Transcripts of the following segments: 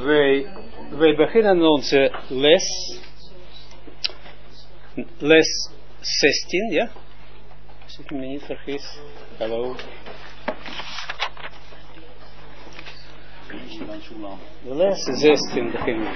Wij beginnen onze les 16, ja? Als ik me niet vergis. Hallo. De les 16 beginnen.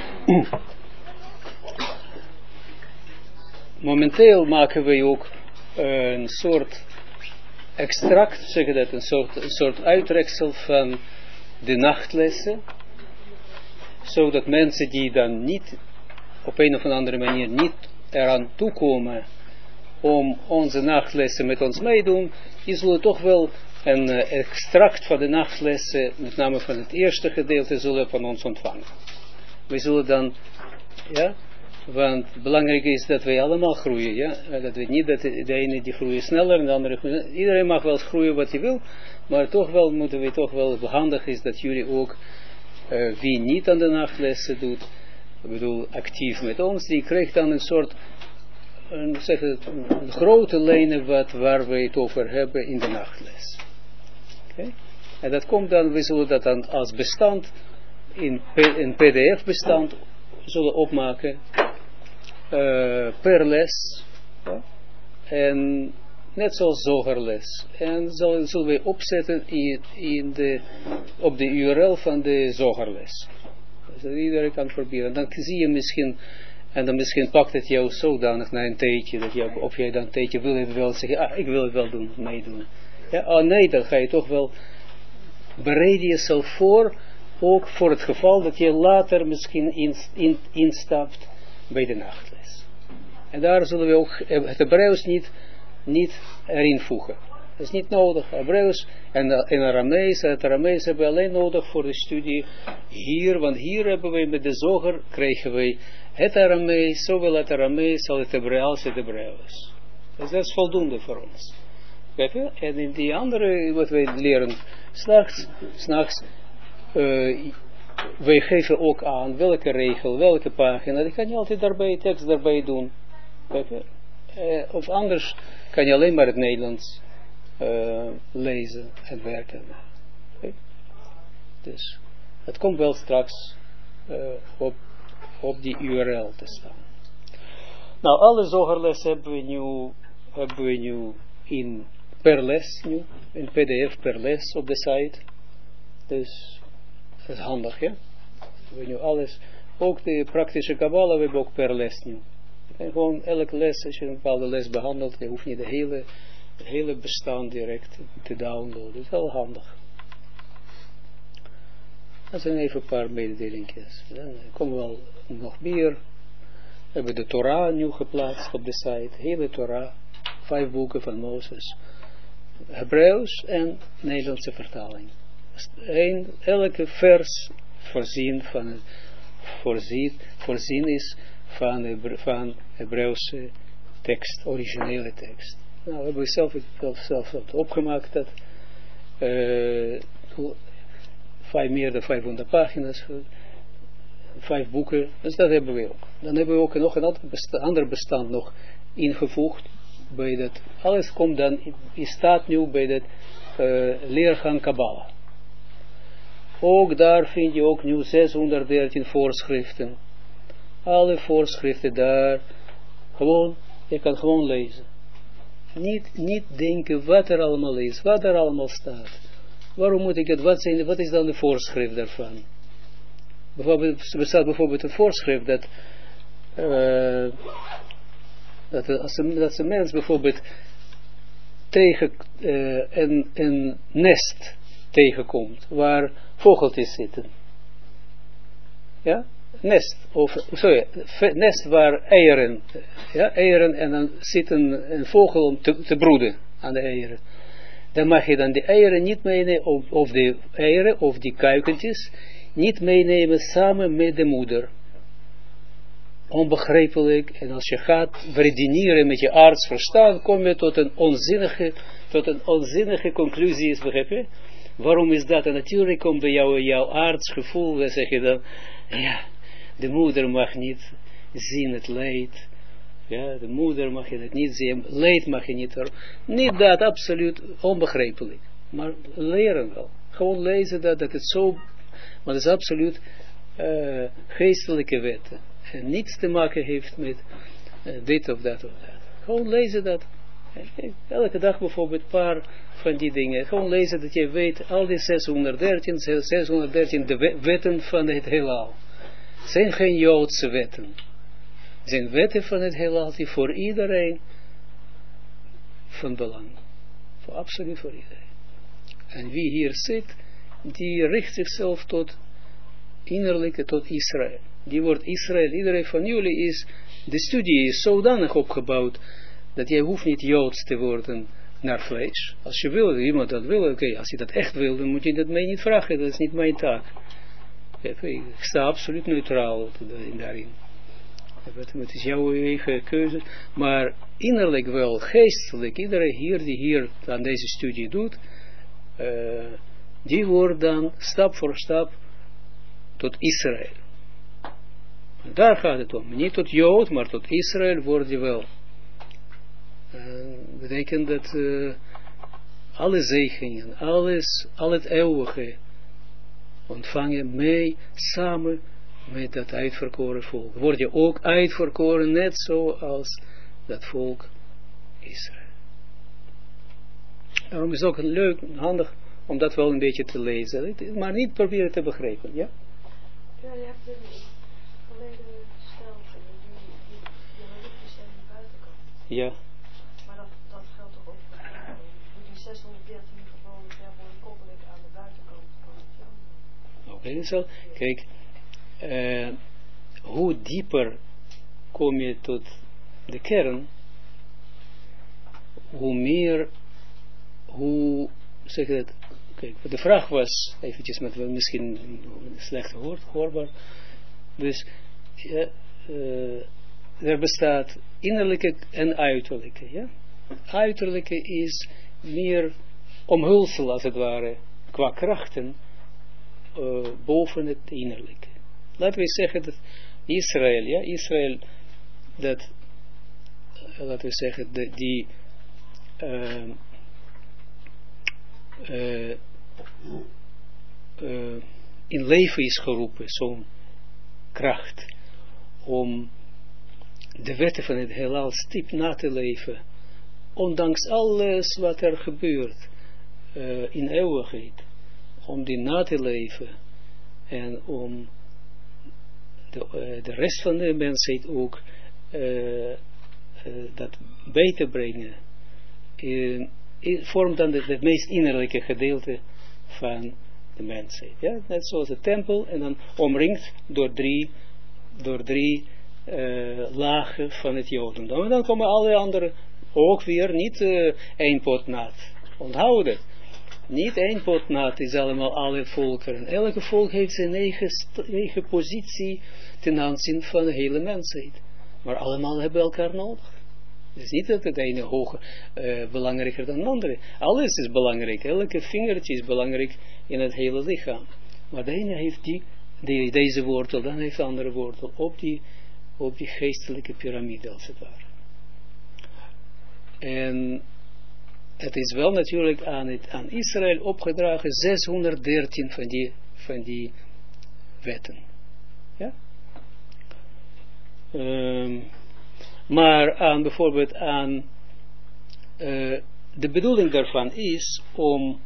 Momenteel maken we ook een soort extract, zeg je dat, een soort uittreksel van de nachtlessen, zodat mensen die dan niet op een of andere manier niet eraan toekomen om onze nachtlessen met ons meedoen, die zullen toch wel een extract van de nachtlessen, met name van het eerste gedeelte, zullen van ons ontvangen. We zullen dan, ja, want belangrijk is dat wij allemaal groeien, ja, dat we niet dat de ene die groeit sneller en de andere groeit. Iedereen mag wel groeien wat hij wil, maar toch wel moeten we toch wel handig is dat jullie ook, wie niet aan de nachtlessen doet, ik bedoel actief met ons, die krijgt dan een soort, een grote lijnen waar we het over hebben in de nachtles. Okay? En dat komt dan, we zullen dat dan als bestand, in pdf bestand, zullen opmaken, per les, ja? En net zoals zogerles. En zullen we opzetten op de URL van de zogerles. Dus dat iedereen kan proberen. Dan zie je misschien, en dan misschien pakt het jou zodanig na een tijdje, dat je, of jij dan een tijdje wil het wel zeggen, ik wil het wel doen, meedoen. Ja, oh nee, dan ga je toch wel, bereid jezelf voor, ook voor het geval dat je later misschien instapt bij de nachtles. En daar zullen we ook het Hebreeuws niet erin voegen. Dat is niet nodig. Hebreeuws en Aramees, het Aramees hebben we alleen nodig voor de studie hier, want hier hebben we met de zoger, krijgen we het Aramees, zowel het Aramees als het Hebreeuws. Dus dat is voldoende voor ons. En in die andere, wat wij leren, s'nachts, wij geven ook aan welke regel, welke pagina, die kan je altijd daarbij, tekst daarbij doen. Of anders kan je alleen maar het Nederlands lezen en werken. Dus het komt wel straks op die URL te staan. Nou, alle zogerlessen hebben we nu in per les, in pdf per les op de site. Dus dat is handig, ja. We hebben nu alles, ook de praktische kabbala, we hebben ook per les nu. En gewoon elke les, als je een bepaalde les behandelt, je hoeft niet het hele bestand direct te downloaden. Dat is wel handig. Dat zijn even een paar mededelingjes. Dan komen wel nog meer. We hebben de Torah nu geplaatst op de site. Hele Torah. 5 boeken van Mozes. Hebreeuws en Nederlandse vertaling. Elke vers voorzien is van Hebreeuwse tekst, originele tekst. Nou, we hebben zelf opgemaakt dat meer dan 500 pagina's, 5 boeken, dus dat hebben we ook. Dan hebben we ook nog een ander bestand nog ingevoegd bij dat. Alles komt dan, staat nu bij dat leergang Kabbalah. Ook daar vind je ook nu 613 voorschriften. Alle voorschriften daar, gewoon, je kan gewoon lezen. Niet denken wat er allemaal is, wat er allemaal staat. Waarom moet ik het, wat is dan de voorschrift daarvan? Er bestaat bijvoorbeeld een voorschrift dat een mens bijvoorbeeld tegen een nest tegenkomt, waar vogeltjes zitten. Ja? Nest waar eieren, ja, eieren en dan zit een vogel om te broeden aan de eieren. Dan mag je dan de eieren niet meenemen, of de eieren, of die kuikentjes, niet meenemen samen met de moeder. Onbegrijpelijk, en als je gaat redeneren met je artsverstand, kom je tot een onzinnige conclusie, begrijp je? Waarom is dat? En natuurlijk komt bij jouw artsgevoel, dan zeg je dan, ja, de moeder mag niet zien het leed. Ja, de moeder mag je dat niet zien. Leed mag je niet. Niet dat, absoluut onbegrijpelijk. Maar leren wel. Gewoon lezen dat het zo, maar dat is absoluut geestelijke wetten. En niets te maken heeft met dit of dat of dat. Gewoon lezen dat. Elke dag bijvoorbeeld een paar van die dingen. Gewoon lezen dat je weet, al die 613 de wetten van het heelal. Zijn geen Joodse wetten. Het zijn wetten van het heelal die voor iedereen van belang. Voor absoluut voor iedereen. En wie hier zit, die richt zichzelf tot innerlijke, tot Israël. Die wordt Israël. Iedereen van jullie is, de studie is zodanig opgebouwd, dat jij hoeft niet Joods te worden naar vlees. Als je wil, iemand dat wil, oké, als je dat echt wil, dan moet je dat mij niet vragen, dat is niet mijn taak. Ik sta absoluut neutraal daarin. Het is jouw eigen keuze, maar innerlijk wel, geestelijk, iedereen hier die hier aan deze studie doet, die wordt dan stap voor stap tot Israël. En daar gaat het om. Niet tot Jood, maar tot Israël word je wel. Betekent dat alle zegeningen, al het eeuwige ontvangen mee samen met dat uitverkoren volk. Word je ook uitverkoren net zoals dat volk Israël. Daarom is het ook leuk, handig om dat wel een beetje te lezen, maar niet proberen te begrijpen, ja? Ja, je hebt een verleden gesteld, die religies en de buitenkant. Ja. Maar dat geldt toch ook voor die 613 geboden worden koppelijk aan de buitenkant van het Jan. Oké, kijk, hoe dieper kom je tot de kern, hoe meer, hoe zeg je het, kijk, de vraag was, eventjes met misschien slecht hoorbaar, dus er bestaat innerlijke en uiterlijke, ja. Uiterlijke is meer omhulsel als het ware, qua krachten, boven het innerlijke. Laten we zeggen dat Israël, ja, Israël, dat, laten we zeggen, die in leven is geroepen, zo'n kracht, om de wetten van het heelal stipt na te leven, ondanks alles wat er gebeurt in eeuwigheid, om die na te leven en om de rest van de mensheid ook dat bij te brengen, vormt dan het meest innerlijke gedeelte van de mensheid. Ja? Net zoals de tempel, en dan omringd door drie lagen van het Jodendom. En dan komen alle andere ook weer niet één pot nat. Onthoud het. Niet één pot nat is allemaal alle volkeren. Elke volk heeft zijn eigen positie ten aanzien van de hele mensheid. Maar allemaal hebben elkaar nodig. Het is niet dat het ene hoger belangrijker dan de andere. Alles is belangrijk. Elke vingertje is belangrijk in het hele lichaam. Maar de ene heeft deze wortel, dan heeft de andere wortel op die geestelijke piramide als het ware. En het is wel natuurlijk aan Israël opgedragen 613 van die wetten. Ja? Maar bijvoorbeeld de bedoeling daarvan is om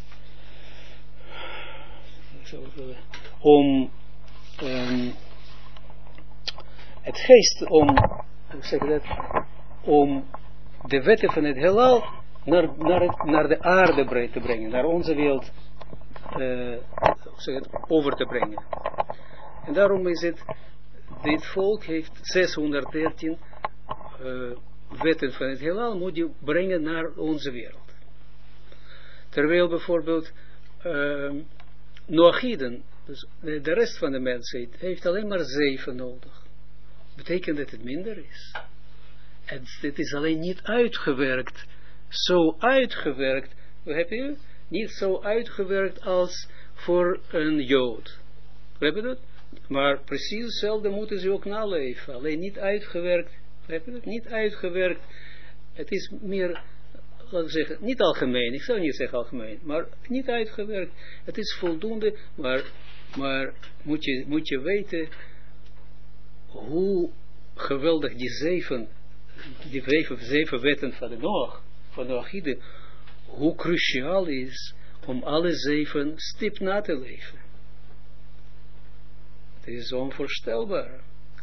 het geest, om de wetten van het heelal naar de aarde te brengen, naar onze wereld over te brengen. En daarom is het, dit volk heeft 613 wetten van het heelal, moet je brengen naar onze wereld. Terwijl bijvoorbeeld Noachiden, dus de rest van de mensheid, heeft alleen maar 7 nodig. Betekent dat het minder is. Het is alleen niet uitgewerkt, zo uitgewerkt, heb je? Niet zo uitgewerkt als voor een Jood. Heb je dat? Maar precies hetzelfde moeten ze ook naleven. Alleen niet uitgewerkt. Heb je dat? Niet uitgewerkt. Het is meer laten we zeggen, niet algemeen, ik zou niet zeggen algemeen, maar niet uitgewerkt. Het is voldoende, maar moet je weten hoe geweldig die zeven wetten van de Noach, van de Noachide, hoe cruciaal is om alle zeven stip na te leven. Het is onvoorstelbaar.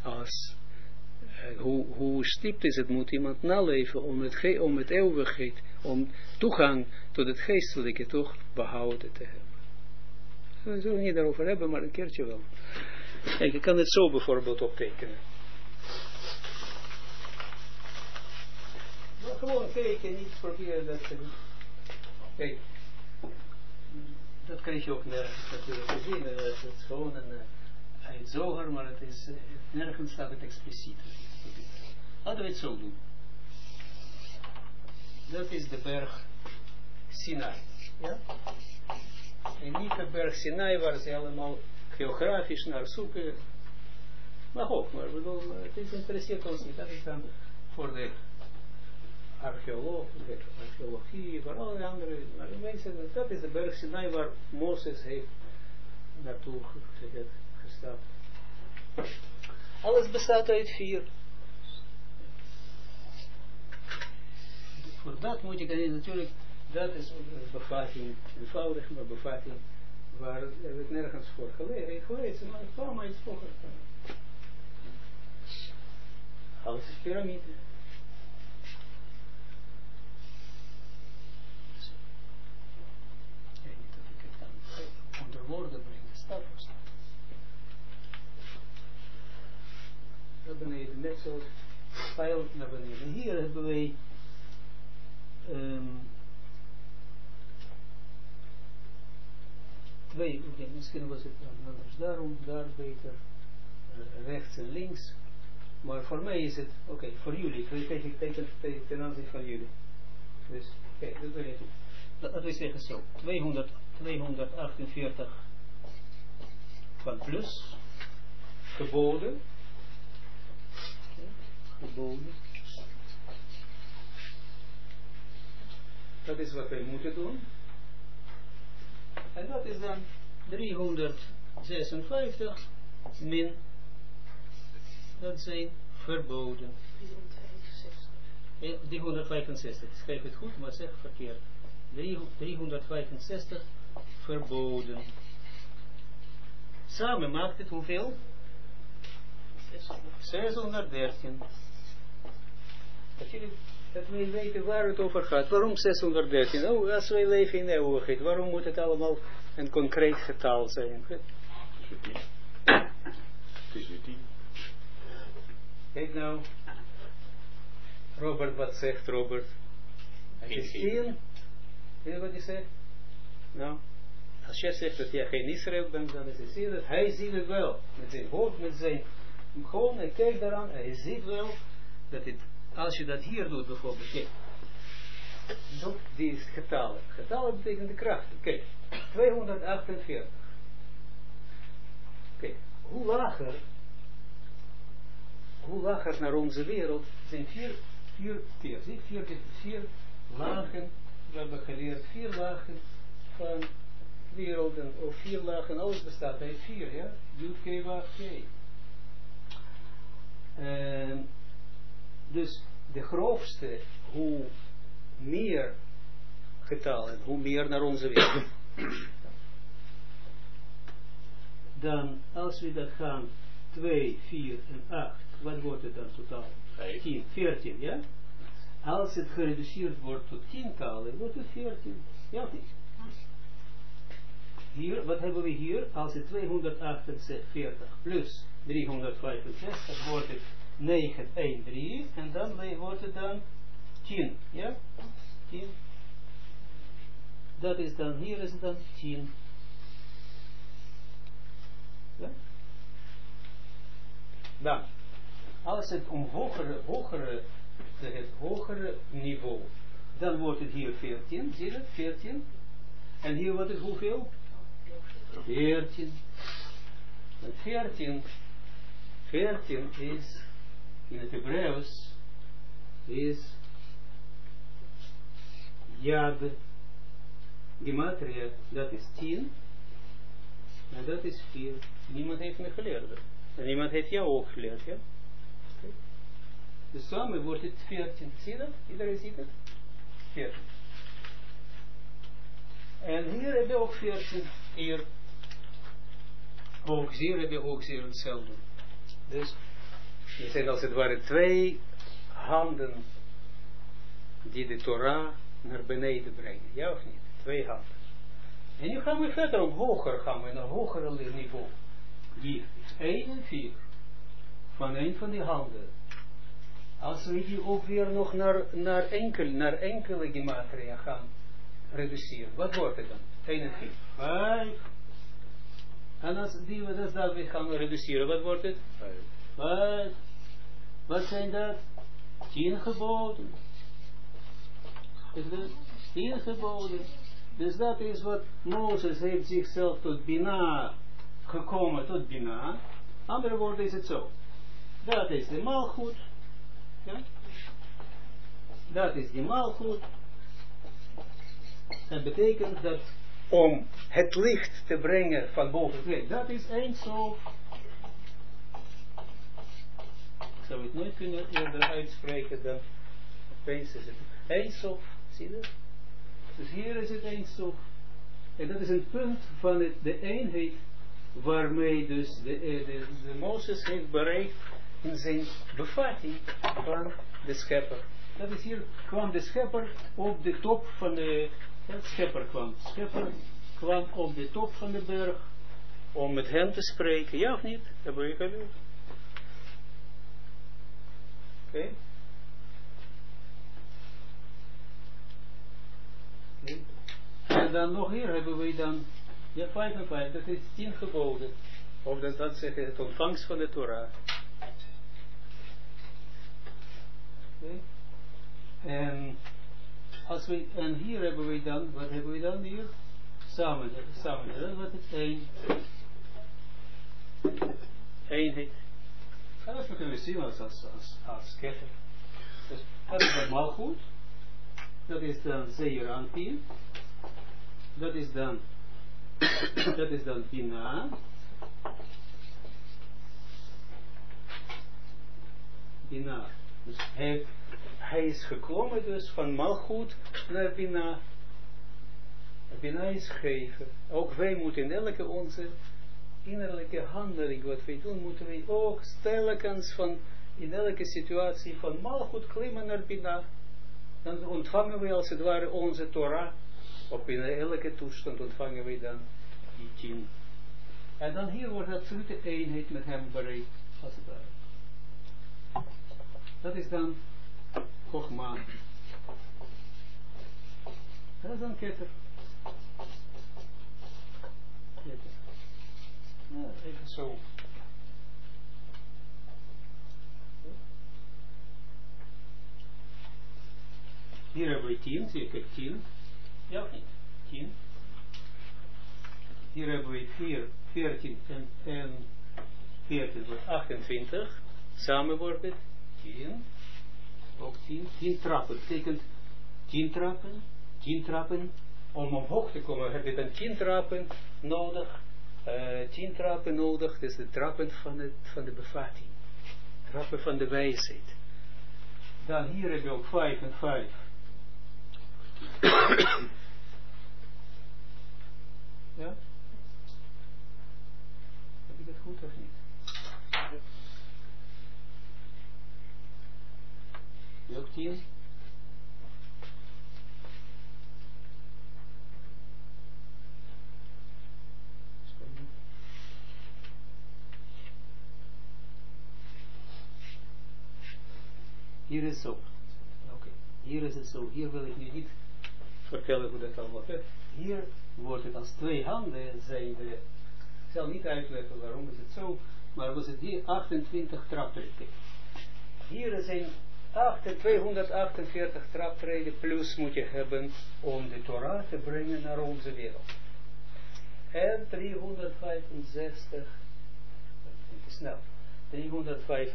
Hoe stipt is het, moet iemand naleven om het eeuwigheid, om toegang tot het geestelijke toch behouden te hebben. We zullen niet daarover hebben, maar een keertje wel. Kijk, ik kan het zo bijvoorbeeld optekenen. Maar gewoon kijken, niet proberen dat te doen. Kijk, dat krijg je ook nergens natuurlijk te zien. Het is gewoon uit Zohar, maar het is, nergens staat het expliciet. Laten we het zo doen. Dat is de berg Sinai. Ja? En niet de berg Sinai waar ze allemaal geografisch naar zoeken. Maar ook, maar bedoel, het interesseert ons niet. Dat is dan voor de archeologie, voor alle andere mensen. Dat is de berg Sinai waar Mozes heeft naartoe gestapt. Alles bestaat uit 4. Voor dat moet ik natuurlijk, dat is een bevatting, eenvoudig, maar bevatting, waar het nergens voor gelezen, maar het kwam iets voor. Alles is piramide. Ik weet niet of ik het dan onder woorden breng, stap voor stap. Naar beneden, net zoals pijl naar beneden. Hier hebben wij twee, misschien was het anders daarom, daar beter, rechts en links, maar voor mij is het, voor jullie, ik teken ten aanzien van jullie. Dus, kijk, dat wil je doen. Dat is zeggen zo, 248 van plus, geboden, geboden. Dat is wat wij moeten doen. En dat is dan 356 min. Dat zijn verboden. 365. Ik schrijf het goed, maar zeg verkeerd. 365 verboden. Samen maakt het hoeveel? 613. Dat wij weten waar het over gaat. Waarom 613? Oh, als wij leven in eeuwigheid, waarom moet het allemaal een concreet getal zijn? Het is nu 10. Kijk nou. Robert, wat zegt Robert? Het is 10. Weet je wat hij zegt? Nou, als jij zegt dat jij geen Israël bent, dan is het zie dat hij ziet het wel. Met zijn hoofd, met zijn... Gewoon, hij kijkt daaraan, hij ziet wel dat het... Als je dat hier doet bijvoorbeeld, kijk, doe die getallen. Getallen betekent de krachten. Kijk, 248. Kijk, hoe lager naar onze wereld zijn vier lagen, we hebben geleerd 4 lagen van werelden, of 4 lagen, alles bestaat uit 4, ja? Yud, K, Waf, K. Dus de grootste, hoe meer getallen, hoe meer naar onze wereld. Dan, als we dat gaan, 2, 4 en 8, wat wordt het dan totaal? 10, 14, ja? Als het gereduceerd wordt tot 10-tallen, wordt het 14. Ja of niet? Hier, wat hebben we hier? Als het 248 plus 365 wordt het 913 en dan wordt het dan 10, ja? 10. Dat is dan, hier is het dan 10. Ja? Dan, als het om het hogere niveau, dan wordt het hier 14, zie je het? 14. En hier wordt het hoeveel? 14. En 14 is, in het Hebreeuws, is Yad, gematria, dat is 10, en dat is 4. Niemand heeft me geleerd. En niemand heeft jou ook geleerd, ja? Okay. Dus samen wordt het 14. Zie je dat? Iedereen ziet het? 14. En hier heb je ook 14. Hier. Ook hier heb je ook zeer hetzelfde. Dus, je zijn als het ware 2 handen die de Torah naar beneden brengen. Ja of niet? 2 handen. En nu gaan we verder hoger, gaan we naar hogere niveau. Hier, 1 en 4. Van een van die handen. Als we die ook weer nog naar enkele gematria gaan reduceren. Wat wordt het dan? 1 en 4. 5. En als dat we gaan reduceren, wat wordt het? 5. Wat zijn dat? 10 geboden. 10 geboden. Dus dat is wat Mozes heeft zichzelf tot Bina gekomen, tot Bina. Andere woorden is het zo. Dat is de maalgoed. Ja? Dat is de maalgoed. Dat betekent dat om het licht te brengen van boven, dat is Ein Sof. Ik zou het nooit kunnen eerder uitspreken dan opeens is het Ein Sof. Zie je dat? Dus hier is het Ein Sof. En dat is een punt van de eenheid waarmee dus de Mozes heeft bereikt in zijn bevatting van de schepper. Dat is hier, kwam de schepper op de top van de schepper kwam op de top van de berg om met hem te spreken. Ja of niet? Dat heb je geleerd. Oké. En dan nog hier hebben we dan, ja 5 en 5, dat is 10 geboden. Of dat zegt het ontvangst van de Torah. Okay. En hier hebben we dan, wat hebben we dan hier? Samen, wat is 1? Eenheid. En dat kunnen we zien als ketter. Dus dat is allemaal goed. Dat is dan Zeeranpien. Dat is dan Bina. Bina. Dus hij is geklommen dus van Malchut naar Bina. Bina is geven. Ook wij moeten in elke onze innerlijke handeling wat wij doen, moeten wij ook telkens van in elke situatie van Malchut klimmen naar Bina. Dan ontvangen we als het ware onze Torah. Op in elke toestand ontvangen we dan die 10. En dan hier wordt absolute eenheid met hem bereikt, als het ware. Dat is dan Chochma. Dat is dan Keter. Ja, even zo. Hier hebben we 10, zie ik 10. Ja of niet? 10. Hier hebben we 4, 14 en 14 wordt 28. Samen wordt het 10. Ook 10. 10 trappen. Betekent 10 trappen. Om omhoog te komen heb je dan 10 trappen nodig. 10 trappen nodig. Dat is de trappen van de bevatting. Trappen van de wijsheid. Dan hier heb je ook 5 en 5. Ja? Heb ik het goed of niet? Ja. Ook 10? Hier is zo. Oké. Hier is het zo. Hier wil ik nu niet vertellen hoe dat allemaal gaat. Hier wordt het als 2 handen zijn de, ik zal niet uitleggen waarom is het zo, maar was het hier 28 traptreden. Hier zijn 248 traptreden plus moet je hebben om de Torah te brengen naar onze wereld. En 365, snel,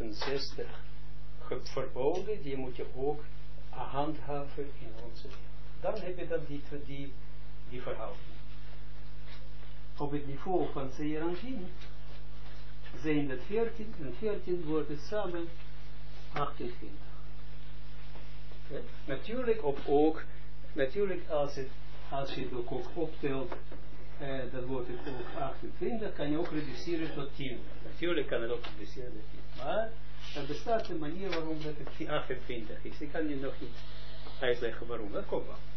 365 verboden, die moet je ook handhaven in onze wereld. Dan heb je dan die verhouding. Op het niveau van Zeeranpin zijn dat 14 en 14 wordt het samen 28. Okay. Natuurlijk als je het ook optelt, dan wordt het ook 28, kan je ook reduceren tot 10. Natuurlijk kan het ook reduceren tot 10. Maar er bestaat een manier waarom dat het 28 is. Ik kan je nog niet uitleggen waarom. Dat komt wel.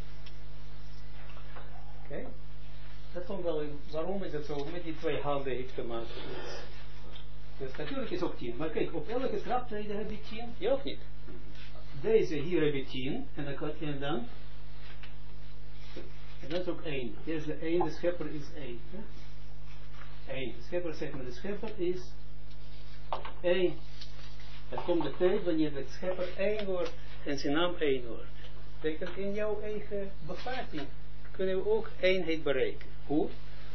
Oké. Dat komt wel. Waarom is het zo? Met die twee handen heeft te maken. Dus natuurlijk is ook 10. Maar kijk, op elke traptreden heb je 10. Ja of niet? Deze hier heb je 10. En dan en dat is ook 1. Hier is de 1, de schepper is 1. 1. De schepper zegt maar, de schepper is 1. Er komt de tijd wanneer de schepper 1 wordt en zijn naam 1 wordt. Betekent in jouw eigen bevatting kunnen we ook eenheid bereiken. Hoe?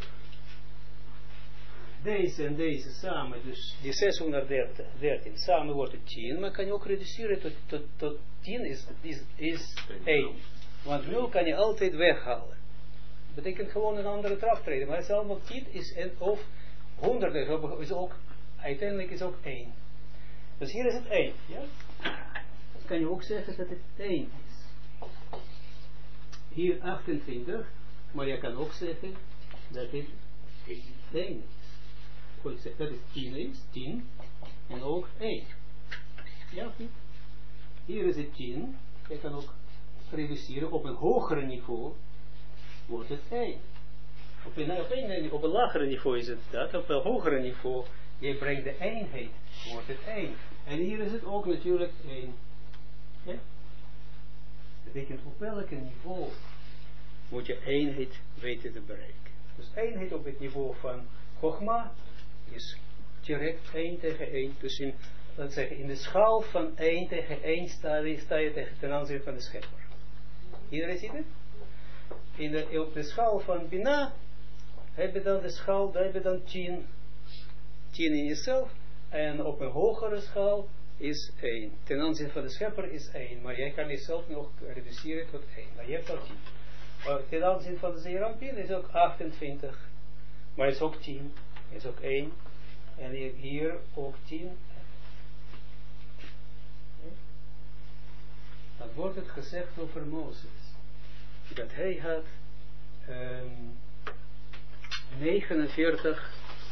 Deze en deze samen, dus die 613 samen wordt het 10, maar kan je ook reduceren tot 10 is 1. Want 0 kan je altijd weghalen. Dat betekent gewoon een andere traptreden. Maar het is allemaal 10 of 100 is ook, uiteindelijk is ook 1. Dus hier is het 1. Ja? Dan kan je ook zeggen dat het 1 is. Hier 28. Maar je kan ook zeggen dat het 1 is. Goed zeggen dat het 10 is. 10. En ook 1. Ja, hier is het 10. Je kan ook reduceren op een hoger niveau wordt het 1. Op een lager niveau is het dat, op een hoger niveau, je brengt de eenheid, wordt het 1. En hier is het ook natuurlijk 1. Ja? Dat betekent op welk niveau moet je eenheid weten te bereiken. Dus eenheid op het niveau van Chogma is direct 1 tegen 1. Dus in de schaal van 1 tegen 1 sta je ten aanzien van de schepper. Iedereen ziet het? Op de schaal van Bina heb je dan de schaal, daar heb je dan 10 in jezelf. En op een hogere schaal is 1. Ten aanzien van de schepper is 1. Maar jij kan jezelf nog reduceren tot 1. Maar je hebt al 10. Maar ten aanzien van de Zeerampin is ook 28. Maar is ook 10. Is ook 1. En hier ook 10. Dan wordt het gezegd over Mozes. Dat hij had 49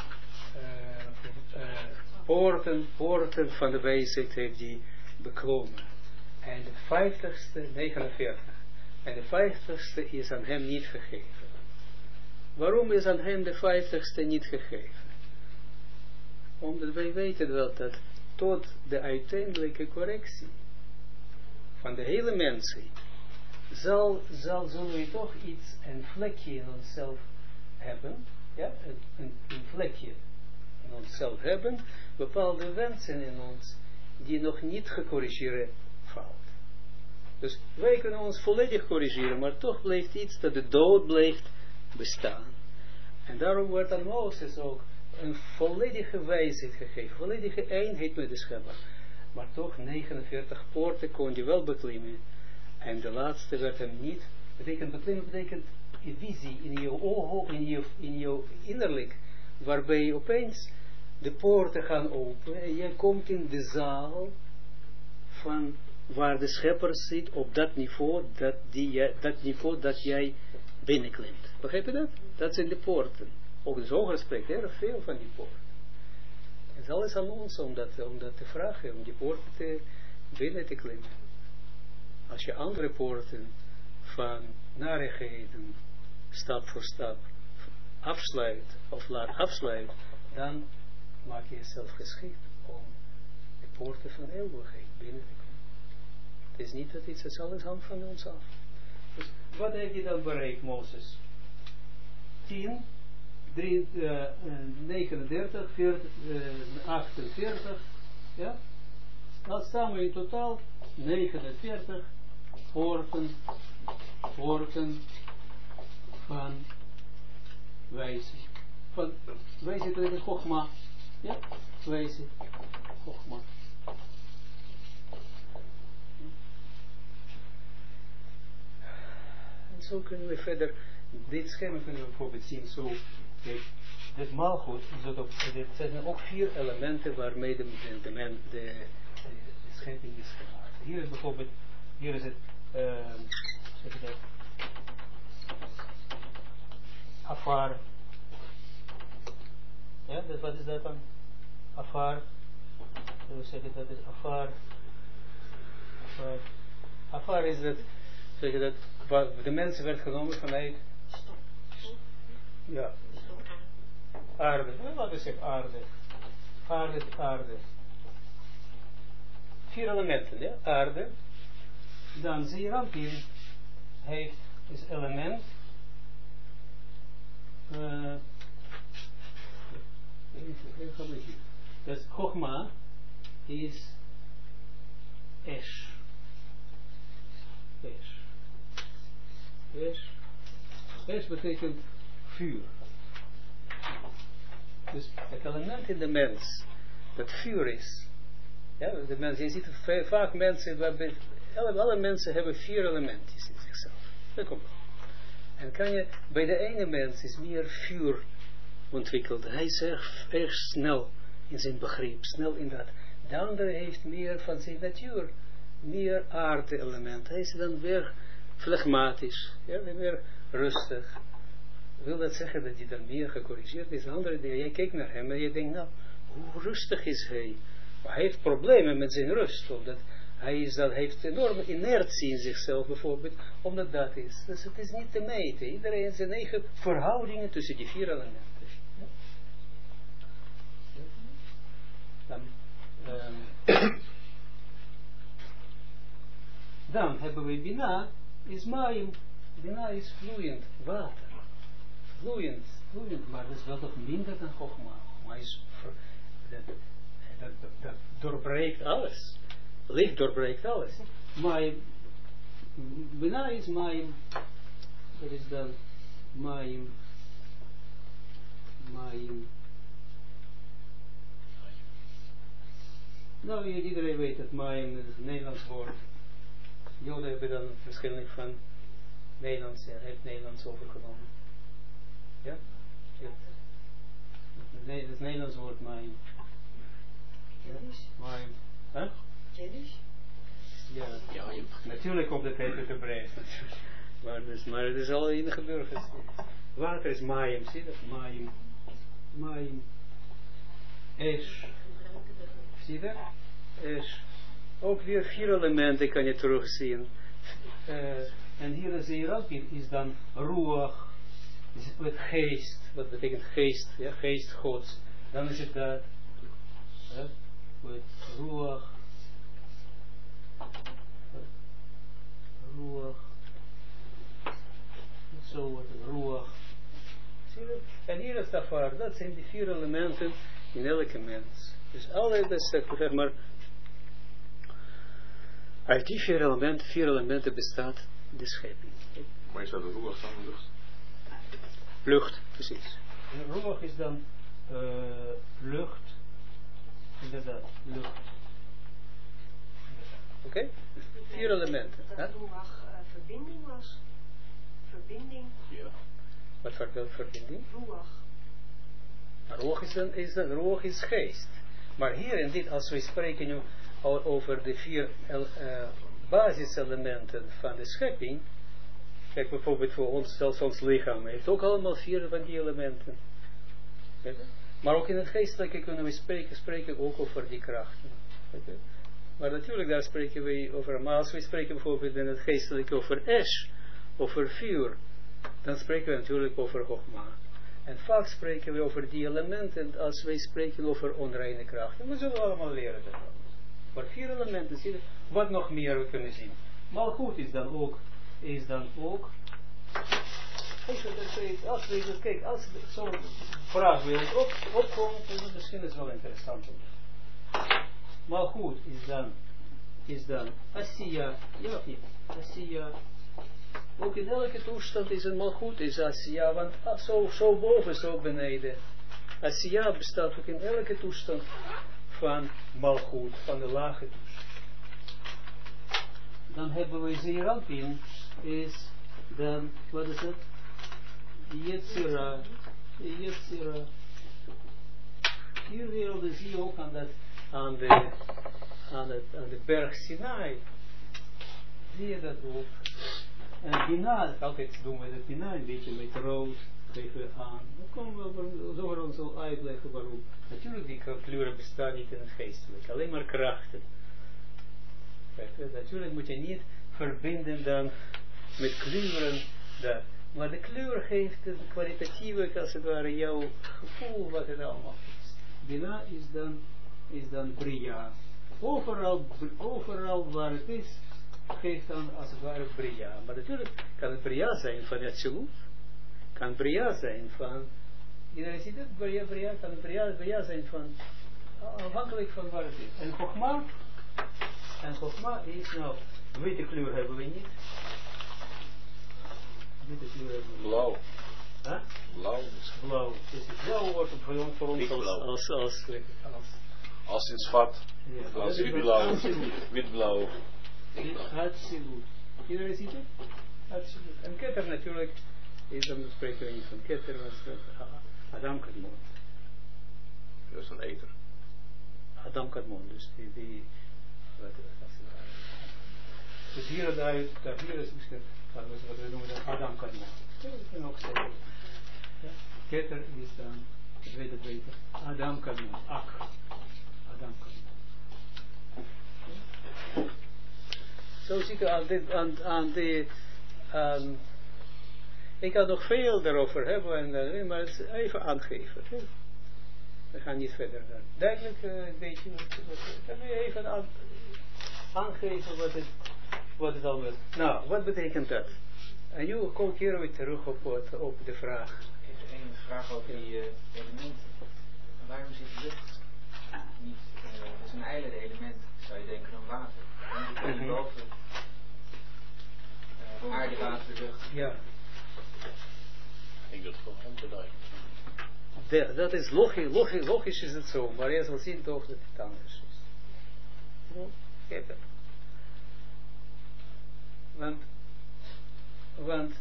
poorten van de wijsheid heeft hij beklommen. En de 50ste, 49. En de 50ste is aan hem niet gegeven. Waarom is aan hem de 50ste niet gegeven? Omdat wij weten wel dat tot de uiteindelijke correctie van de hele mensheid zullen we toch een vlekje in onszelf hebben, ja, een vlekje in onszelf hebben, bepaalde wensen in ons, die nog niet gecorrigeerd valt. Dus wij kunnen ons volledig corrigeren, maar toch blijft iets dat de dood blijft bestaan. En daarom wordt aan Mozes ook een volledige wijsheid gegeven, volledige eenheid met de schepper. Maar toch 49 poorten kon je wel beklimmen. En de laatste werd hem niet. Beklimmen betekent een visie in je ogen, in je innerlijk. Waarbij opeens de poorten gaan open. En je komt in de zaal van waar de schepper zit op dat niveau, dat jij binnenklimt. Begrijp je dat? Dat zijn de poorten. Ook de zoger spreekt erg veel van die poorten. Het is alles aan ons om dat te vragen, om die poorten binnen te klimmen. Als je andere poorten van narigheden stap voor stap afsluit of laat afsluiten, dan maak je jezelf geschikt om de poorten van eeuwigheid binnen te komen. Het is niet dat iets, het alles hangt van ons af. Dus wat heeft hij dan bereikt, Mozes? 10, 39, 40, 48, ja? Dat samen in totaal 49 poorten van wijsheid. Van wijsheid is Chogma. Ja? Wijsheid. Chogma. En zo kunnen we verder, dit schema kunnen we bijvoorbeeld zien, zo, dit maalgoed, dit zijn ook 4 elementen waarmee de schepping is gemaakt. Hier is bijvoorbeeld, hier is het, zeg je dat, afar. Ja, dus wat is dat dan? Afar. We zeggen dat is afar. Afar is dat, zeg je dat, wat de mensen werd genomen vanuit, ja, aarde. Laten we zeggen aarde. Aarde. 4 elementen, ja, aarde. Dan Zeeranpin heeft, is element, dus Chogma is Esh. Esh betekent vuur. Dus het element in de mens, dat vuur is. Ja, de mens, je ziet vaak mensen, alle mensen hebben 4 elementjes in zichzelf. Dat komt. En kan je, bij de ene mens is meer vuur ontwikkeld. Hij is erg snel in zijn begrip, snel in dat. De andere heeft meer van zijn natuur, meer aarde-element. Hij is dan weer flegmatisch, ja, weer rustig. Wil dat zeggen dat hij dan meer gecorrigeerd is? Andere dingen, jij kijkt naar hem en je denkt, nou, hoe rustig is hij? Maar hij heeft problemen met zijn rust, omdat hij heeft enorme inertie in zichzelf bijvoorbeeld, omdat dat is. Dus het is niet te meten. Iedereen heeft zijn eigen verhoudingen tussen die 4 elementen. Dan hebben we Bina, is Maim. Bina is vloeiend, water. Vloeiend, maar dat is wel toch minder dan Chogma. Maar dat doorbreekt alles. Licht doorbreekt alles. Maim, Bina is Maim. Dat is dan Maim. Nou, iedereen weet dat Maim is een Nederlands woord. Joden hebben dan waarschijnlijk van Nederlands, hij heeft Nederlands overgenomen. Ja? Het is Nederlands woord Maim. Ja? Maim. Huh? Ja, natuurlijk komt het even te breed. Maar het is al in de gebeurtenis. Water is Maim, zie je dat? Maim. Esh. Zie je dat? Esh. Ook weer 4 elementen kan je terugzien. En hier is Zeeranpin, is dan Ruach, met geest. Wat betekent geest? Ja, geest Gods. Dan is het dat. Met Ruach. Zo wordt het, Ruach. Zie je? En hier is Afar. Dat zijn die 4 elementen in elke mens. Dus alle, dat zeg maar, uit die 4 elementen bestaat de schepping. Maar is dat de Ruach dan lucht? Lucht, precies. Ruach is dan lucht. Inderdaad, lucht. Oké? 4 elementen. Dat Ruach verbinding was. Verbinding. Ja. Wat voor verbinding? Ruach. Ruach is geest. Maar hier in dit, als we spreken nu over de 4 basiselementen van de schepping, kijk bijvoorbeeld voor ons, zelfs ons lichaam heeft ook allemaal 4 van die elementen. Maar ook in het geestelijke kunnen we spreken ook over die krachten. Maar natuurlijk daar spreken we over, maar als we spreken bijvoorbeeld in het geestelijke over Esh, over vuur, dan spreken we natuurlijk over Chogma. En vaak spreken we over die elementen als wij spreken over onreine krachten. We zullen allemaal leren dat. Maar 4 elementen, zie je, wat nog meer we kunnen zien. Malchut is dan ook, als we kijk, als zo'n vraag weer opkomt, dan misschien is het wel interessant. Malchut is dan Asiya, ja of niet? Asiya. Ook in elke toestand is een malchut, is Asiya, want zo boven, zo beneden. Asiya bestaat ook in elke toestand van malchut, van de lage toestand. Dan hebben we Zeeranpin, is dan, wat is het? Yetzira. Hier werelden zie je ook aan de berg Sinai. Zie je dat ook? En Bina, altijd doen we de Bina een beetje met rood, geven aan. Dan komen we zo ons al uitleggen waarom. Natuurlijk die kleuren bestaan niet in het geestelijk, alleen maar krachten. Natuurlijk moet je niet verbinden dan met kleuren dat. Maar de kleur geeft een kwalitatieve, als het ware, jouw gevoel wat het allemaal is. Bina is dan Bria. Overal waar het is, geeft dan als het ware Bria. Maar natuurlijk kan het Bria zijn van het Zilut. Kan Bria zijn van, iedereen ziet het, Bria kan Bria zijn van, afhankelijk van waar het is. En Chokma is nou, witte kleur hebben we niet. Blauw. Huh? Blauw. Dus blauw wordt voor ons als in zwart. Ja. Als witblauw. Witblauw. Hatsilut. Iedereen ziet het? Hatsilut. En Keter natuurlijk, dan spreken we niet van Keter, was Adam Kadmon. Dat is een eter. Adam Kadmon, dus die dus hier is misschien wat we noemen Adam Kadmon. Dat kan ook zeggen. Ja? Keter is dan, ik weet het beter, Adam Kadmon, Adam Kadmon. Zo ziet u ik kan nog veel daarover hebben, maar het even aangeven. We gaan niet verder dan. Duidelijk een beetje, even aangeven wat het al is. Nou, wat betekent dat? En nu keren we terug op de vraag. Ik heb één vraag over die elementen. Waarom zit de lucht niet, het is een ijlende element, zou je denken, dan water. En die boven aarde, water, lucht. Ja. Ik denk dat het gewoon onbeduidend. Dat is logisch is het zo, maar je zal zien toch dat het anders is. Kijk dat. Want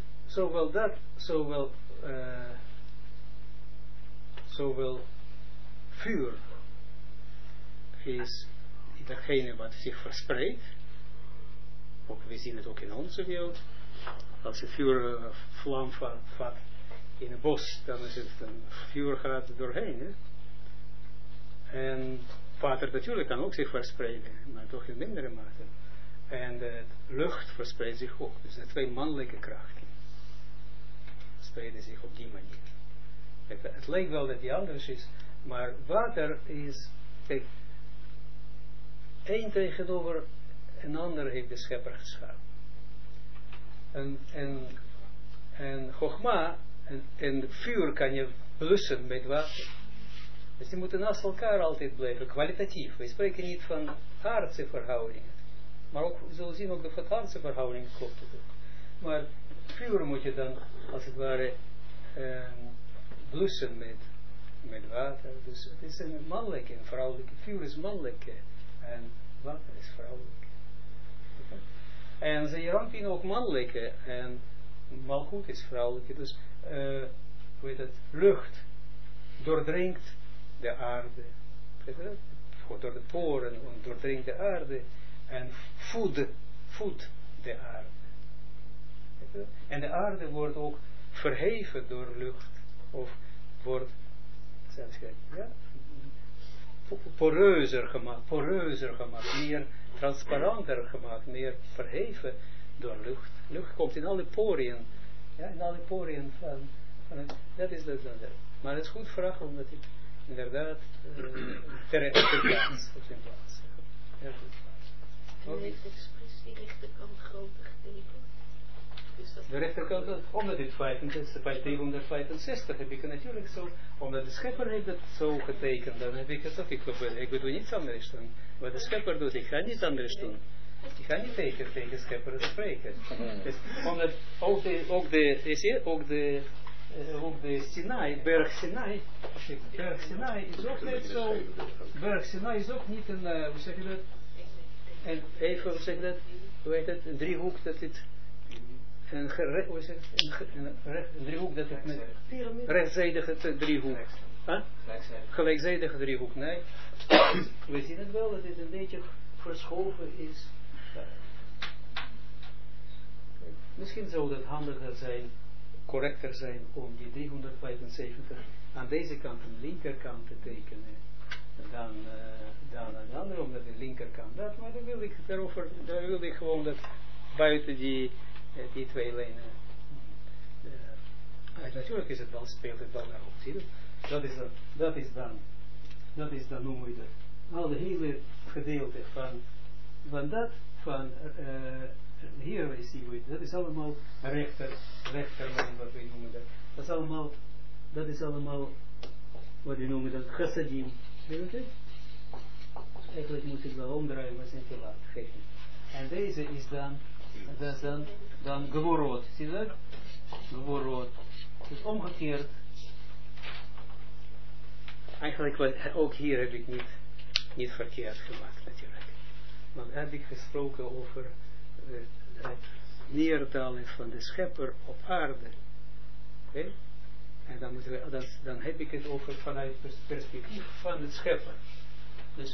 zowel vuur is degene wat zich verspreidt, ook we zien het ook in onze wereld, als je vuur vlam vat in een bos, dan is het een vuur gaat doorheen. Hè? En water natuurlijk kan ook zich verspreiden, maar toch in mindere mate. En de lucht verspreidt zich ook. Dus de twee mannelijke krachten spreiden zich op die manier. Het lijkt wel dat die anders is, maar water is, kijk, één tegenover een ander heeft de schepper geschapen. En Chogma en vuur kan je blussen met water. Dus die moeten naast elkaar altijd blijven, kwalitatief. We spreken niet van aardse verhoudingen. Maar ook, we zullen zien ook de aardse verhoudingen klopt het ook. Maar vuur moet je dan, als het ware, blussen met water. Dus het is een mannelijke en vrouwelijke. Vuur is mannelijke en water is vrouwelijke. En Zeerampin ook mannelijke en Malchut is vrouwelijke. Dus, hoe heet het, lucht doordringt de aarde. Door de poren doordringt de aarde en voedt de aarde. En de aarde wordt ook verheven door lucht, of wordt poreuzer gemaakt, meer transparanter gemaakt, meer verheven door lucht. Lucht komt in alle poriën, ja, in alle poriën van het, dat is dat. Maar het is goed vragen, omdat ik inderdaad ter plaats. Heel goed. En heeft expres die rechterkant groter getekend? De rechterkant, omdat dit 365 heb ik het natuurlijk zo, omdat de schepper heeft het zo getekend, dan heb ik het ook, ik bedoel niets anders dan wat de schepper doet, ik ga niet anders doen. Ik ga niet tegen schepper spreken. Dus, omdat ook de Sinai, berg Sinai is ook niet zo, berg Sinai is ook niet een, hoe zeg je dat, en even, hoe zeg je dat, hoe heet het, een driehoek, dat het driehoek dat het met rechtszijdige driehoek. Gelijkzijdige driehoek, nee. We zien het wel dat dit een beetje verschoven is. Misschien zou dat handiger zijn, correcter zijn om die 375 aan deze kant, aan de linkerkant te tekenen. Dan aan de andere, omdat de linkerkant dat, maar dan wil ik daarover, dan wil ik gewoon dat buiten die twee lijnen. Natuurlijk is het wel, speelt het wel naar op, zie je? Dat is dan, hoe moet je dat? Al de hele gedeelte van hier is die, dat is allemaal rechterlijn, wat we noemen dat. Dat is allemaal, wat we noemen dat, chassadim. Weet je? Eigenlijk moet ik wel omdraaien, maar zijn te laat. En deze is dan geworot. Zie je dat? Geworot. Dus omgekeerd. Eigenlijk, ook hier heb ik niet verkeerd gemaakt natuurlijk. Want heb ik gesproken over het neerdalen van de schepper op aarde. Okay? En dan heb ik het over vanuit het perspectief van het schepper. Dus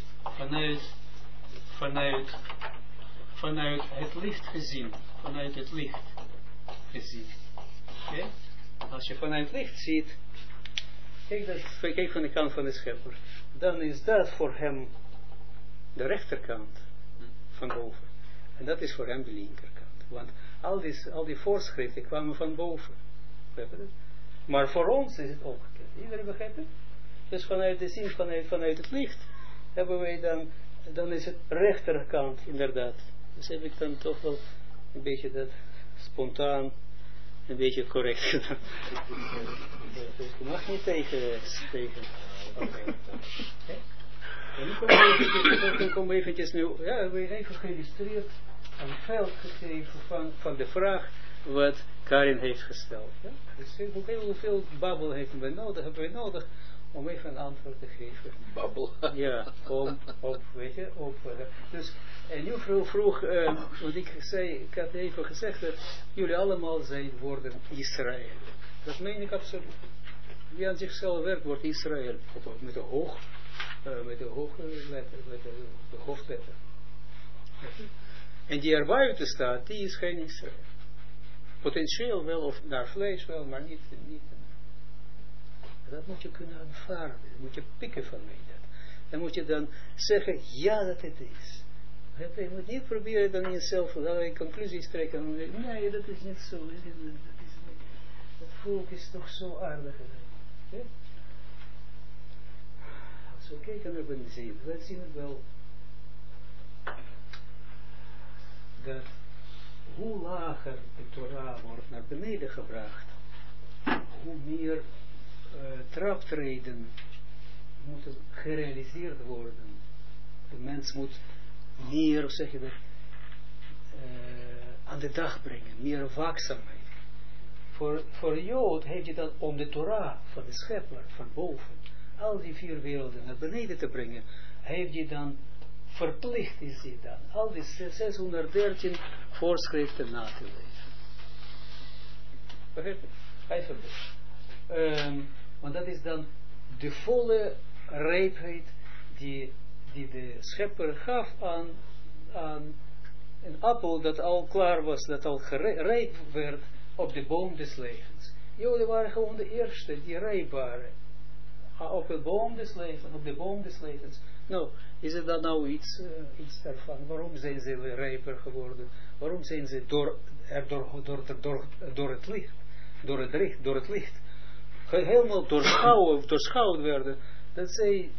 vanuit het licht gezien. Vanuit het licht gezien. Okay? Als je vanuit het licht ziet, kijk van de kant van de schepper, dan is dat voor hem de rechterkant van boven. En dat is voor hem de linkerkant. Want al die voorschriften kwamen van boven. Maar voor ons is het omgekeerd. Iedereen begrijpt het? Dus vanuit de zin, vanuit het licht, hebben wij dan is het rechterkant, inderdaad. Dus heb ik dan toch wel een beetje dat spontaan, een beetje correct gedaan. Dus je mag niet tegen. Oké. En nu komen we eventjes nu, ja, we hebben even geïllustreerd, een veld gegeven van de vraag wat Karin heeft gesteld. Ja? Dus hoeveel babbel hebben we nodig om even een antwoord te geven. Babbel. Ja, dus, en nu vroeg, want ik had even gezegd dat jullie allemaal zijn woorden Israël. Dat meen ik absoluut. Wie aan zichzelf werkt, wordt Israël. Met de hoge letter, met de hoofdletter. En die er buiten staat, die is geen Israël. Potentieel wel, of naar vlees wel, maar niet. Dat moet je kunnen aanvaarden. Dat moet je pikken van mij. Dan moet je dan zeggen, ja dat het is. Je moet niet proberen dan in jezelf allerlei conclusies trekken. Nee, dat is niet zo. Dat volk is toch zo aardig. Okay? Als we kijken naar de zin, we zien het wel dat hoe lager de Torah wordt naar beneden gebracht, hoe meer traptreden moeten gerealiseerd worden. De mens moet meer, hoe zeg je dat, aan de dag brengen, meer waakzaamheid. Voor een Jood heeft je dan om de Torah van de schepper, van boven, al die 4 werelden naar beneden te brengen, heeft je dan verplicht is hij dan, al die 613 voorschriften na te leven. Begrijp je? Even. Want dat is dan de volle rijpheid die de schepper gaf aan een appel dat al klaar was, dat al rijp werd op de boom des levens. Joden waren gewoon de eerste die rijp waren. Op de boom des levens. Nou, is het dan nou iets daarvan? Waarom zijn ze rijper geworden? Waarom zijn ze door het licht helemaal doorschouwd werden, dat zij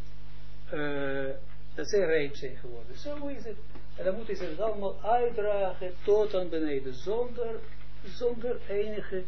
rijp zijn geworden. Zo is het. En dan moeten ze het allemaal uitdragen tot aan beneden, zonder enige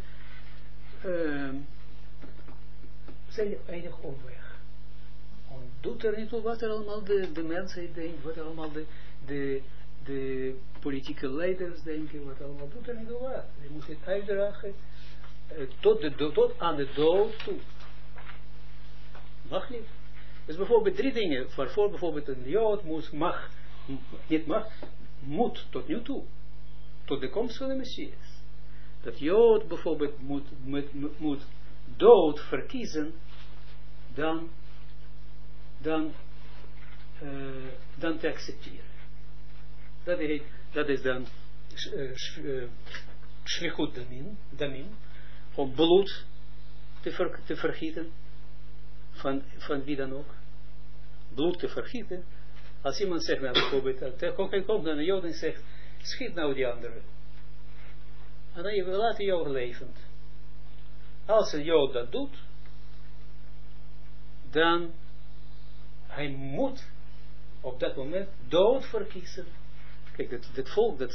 omweg. Want doet er niet toe wat er allemaal de mensheid denkt, wat er allemaal de politieke leiders denken, wat allemaal doet er niet toe wat. Je moet het uitdragen tot aan de dood toe. Mag niet. Dus bijvoorbeeld 3 dingen, waarvoor bijvoorbeeld een Jood moet tot nu toe, tot de komst van de Messias. dat Jood bijvoorbeeld moet dood verkiezen, dan te accepteren. Dat is dan shvichut damin, om bloed te vergieten, van wie dan ook. Bloed te vergieten. Als iemand zegt, nou bijvoorbeeld, hij komt naar een Jood en zegt, schiet nou die andere. En dan laat hij jou levend. Als een Jood dat doet, dan hij moet op dat moment dood verkiezen. Kijk, dit volk dat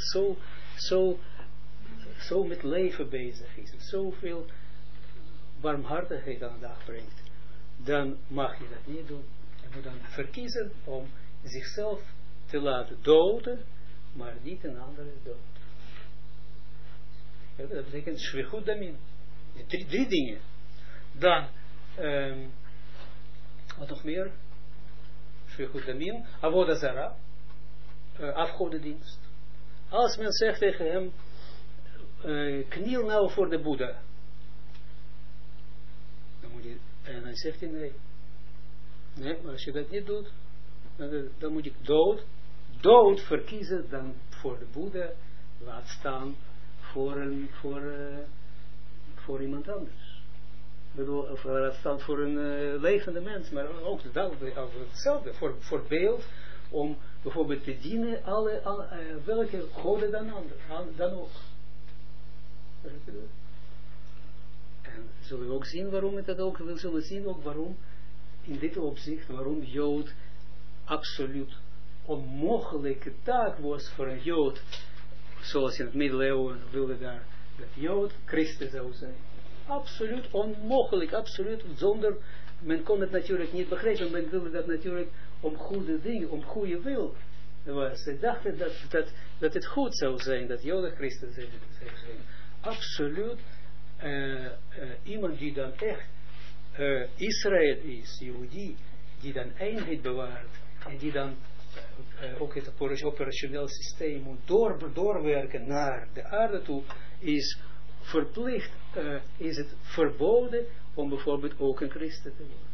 zo met leven bezig is, zoveel warmhartigheid aan de dag brengt, dan mag je dat niet doen. Je moet dan verkiezen om zichzelf te laten doden, maar niet een andere dood. Ja, dat betekent shvichut damin. Drie dingen. Dan, wat nog meer? Shvichut damin, avoda zara, afgodendienst. Als men zegt tegen hem, kniel nou voor de Boeddha. En dan zegt hij nee. Nee, maar als je dat niet doet, dan moet je dood verkiezen dan voor de Boeddha, laat staan voor iemand anders. Ik bedoel, of laat staan voor een levende mens, maar ook hetzelfde, voor beeld, om bijvoorbeeld te dienen welke goden dan ook. En zullen we ook zien waarom het dat ook, we zullen zien ook waarom, in dit opzicht, waarom Jood absoluut onmogelijke taak was voor een Jood, zoals in het middeleeuwen wilde daar, dat Jood Christus zou zijn. Absoluut onmogelijk, absoluut, zonder, men kon het natuurlijk niet begrijpen, men wilde dat natuurlijk om goede dingen, om goede wil. Ze dachten dat het goed zou zijn, dat Joden Christus zou zijn. Absoluut, iemand die dan echt Israël is, Jehudi, die dan eenheid bewaart, en die dan ook het operationeel systeem moet doorwerken naar de aarde toe, is verplicht, is het verboden om bijvoorbeeld ook een christen te worden.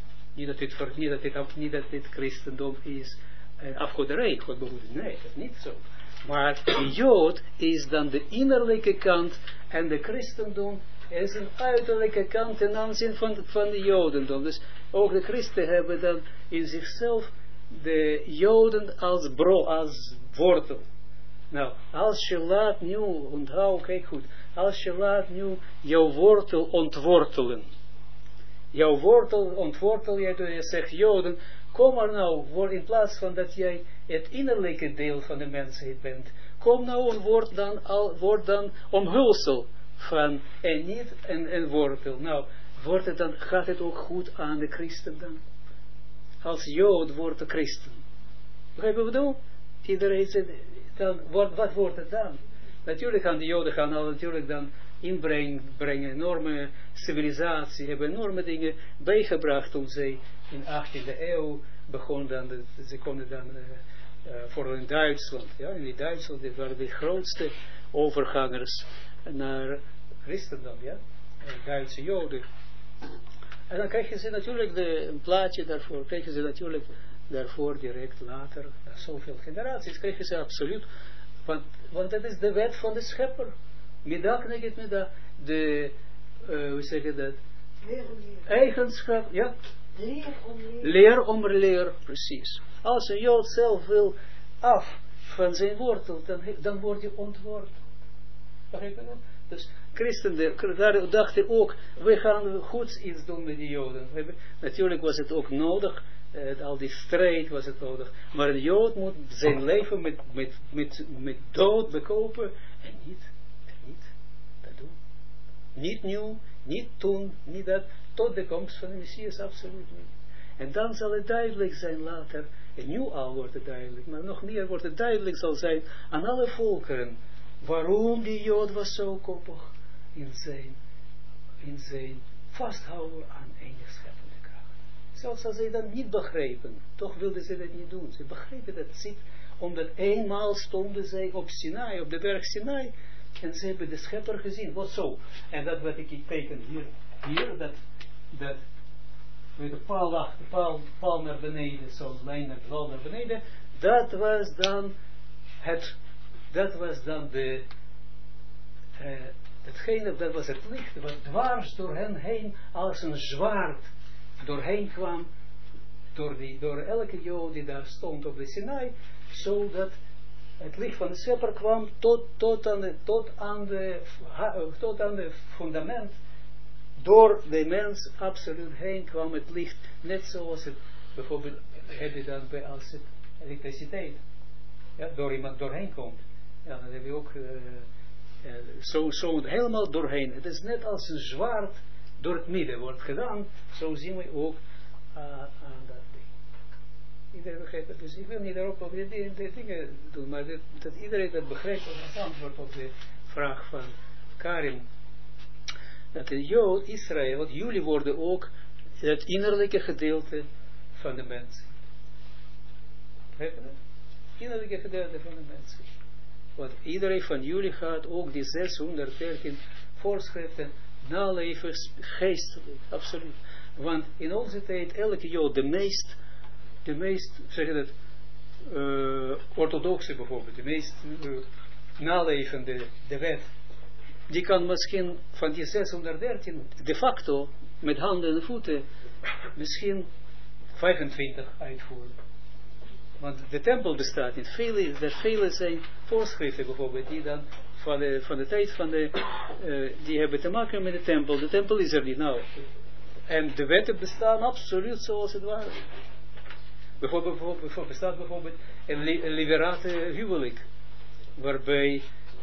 Niet dat dit christendom is afgoderij, God behoede, nee, dat is niet zo. Maar de Jood is dan de innerlijke kant en de christendom is een uiterlijke kant ten aanzien van de Jodendom. Dus ook de christen hebben dan in zichzelf de Joden als als wortel. Nou, als je laat nu, onthoud, kijk goed, als je laat nu jouw wortel ontwortelen. Jouw wortel ontwortel je zegt Joden, kom maar nou, in plaats van dat jij het innerlijke deel van de mensheid bent, kom nou en word dan omhulsel van, en niet een wortel. Nou, gaat het ook goed aan de christen dan? Als Jood wordt de christen. Begrijp je wat ik bedoel? Iedereen zegt, wat wordt het dan? Natuurlijk gaan de Joden natuurlijk dan inbrengen, enorme civilisatie, hebben enorme dingen bijgebracht toen zij in de 18e eeuw ze konden dan vooral in Duitsland, ja, in Duitsland, dit waren de grootste overgangers naar christendom, ja, Duitse Joden. En dan krijgen ze natuurlijk een plaatje daarvoor, krijgen ze natuurlijk daarvoor direct later, zoveel generaties, krijgen ze absoluut, want dat is de wet van de schepper. Middag neget middag, hoe zeg je dat? Eigenschap, ja? Leer om leer, precies. Als een Jood zelf wil af van zijn wortel, dan wordt hij ontworpen. Begrijp je dat? Dus christenen, daar dachten ook, we gaan goed iets doen met die Joden. Natuurlijk was het ook nodig, al die strijd was het nodig. Maar een Jood moet zijn leven met dood bekopen en niet dat doen. Niet nu, niet toen, niet dat, tot de komst van de Messias, absoluut niet. En dan zal het duidelijk zijn later, en nu al wordt het duidelijk, maar nog meer wordt het duidelijk zal zijn aan alle volkeren, waarom die Jood was zo koppig in zijn vasthouden aan enige scheppende kracht. Zelfs als zij dat niet begrepen, toch wilden ze dat niet doen. Ze begrepen dat zit, omdat eenmaal stonden zij op Sinai, op de berg Sinai, En ze hebben de schepper gezien. Wat zo? En dat wat ik teken hier dat met de paal naar beneden, zo'n lijn naar beneden, dat was dan hetgene, dat was het licht, wat dwars door hen heen, als een zwaard doorheen kwam, door elke Jood die daar stond op de Sinai, zodat het licht van de schepper kwam tot aan de fundament. Door de mens absoluut heen kwam het licht, net zoals het bijvoorbeeld heb je dan bij als het elektriciteit, ja, door iemand doorheen komt. Ja, dan heb je ook zo helemaal doorheen. Het is net als een zwaard door het midden wordt gedaan. Zo zien we ook aan dat ding. Iedereen begrijpt het. Dus ik wil niet daarop op die dingen doen, maar dat iedereen dat begrijpt als antwoord op de vraag van Karim. Dat de Jood, Israël, want jullie worden ook het innerlijke gedeelte van de mens. Begrijp je dat? Innerlijke gedeelte van de mens. Want iedereen van jullie gaat ook die 613 voorschriften naleven, geestelijk, absoluut. Want in onze tijd, elke Jood, de meest, zeg je dat, orthodoxe bijvoorbeeld, de meest nalevende, de wet, die kan misschien van die 613 de facto met handen en voeten misschien 25 uitvoeren. Want de tempel bestaat niet. Vele zijn voorschriften bijvoorbeeld die dan van de tijd van die hebben te maken met de tempel. De tempel is er niet nou. En de wetten bestaan absoluut zoals het ware. Bijvoorbeeld bestaat bijvoorbeeld een liberate huwelijk. Waarbij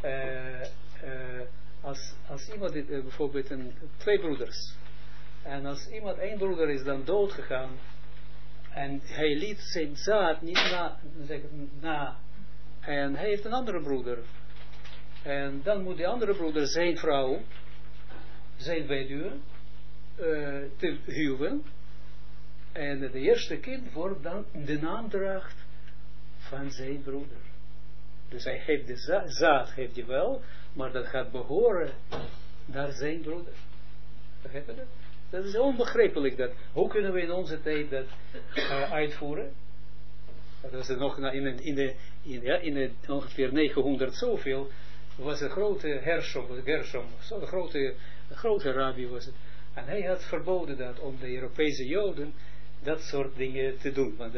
als iemand bijvoorbeeld twee broeders. En als één broeder is dan dood gegaan. En hij liet zijn zaad niet na. En hij heeft een andere broeder. En dan moet de andere broeder zijn vrouw, zijn weduwe, te huwen. En het eerste kind wordt dan de naamdracht van zijn broeder. Dus hij heeft de zaad, heeft hij wel, maar dat gaat behoren naar zijn broeder. Begrijp je dat? Dat is onbegrijpelijk. Hoe kunnen we in onze tijd dat uitvoeren? Dat was er nog in ongeveer 900 zoveel, was een grote Gershom, zo'n grote rabbi was het. En hij had verboden dat om de Europese Joden dat soort dingen te doen. Want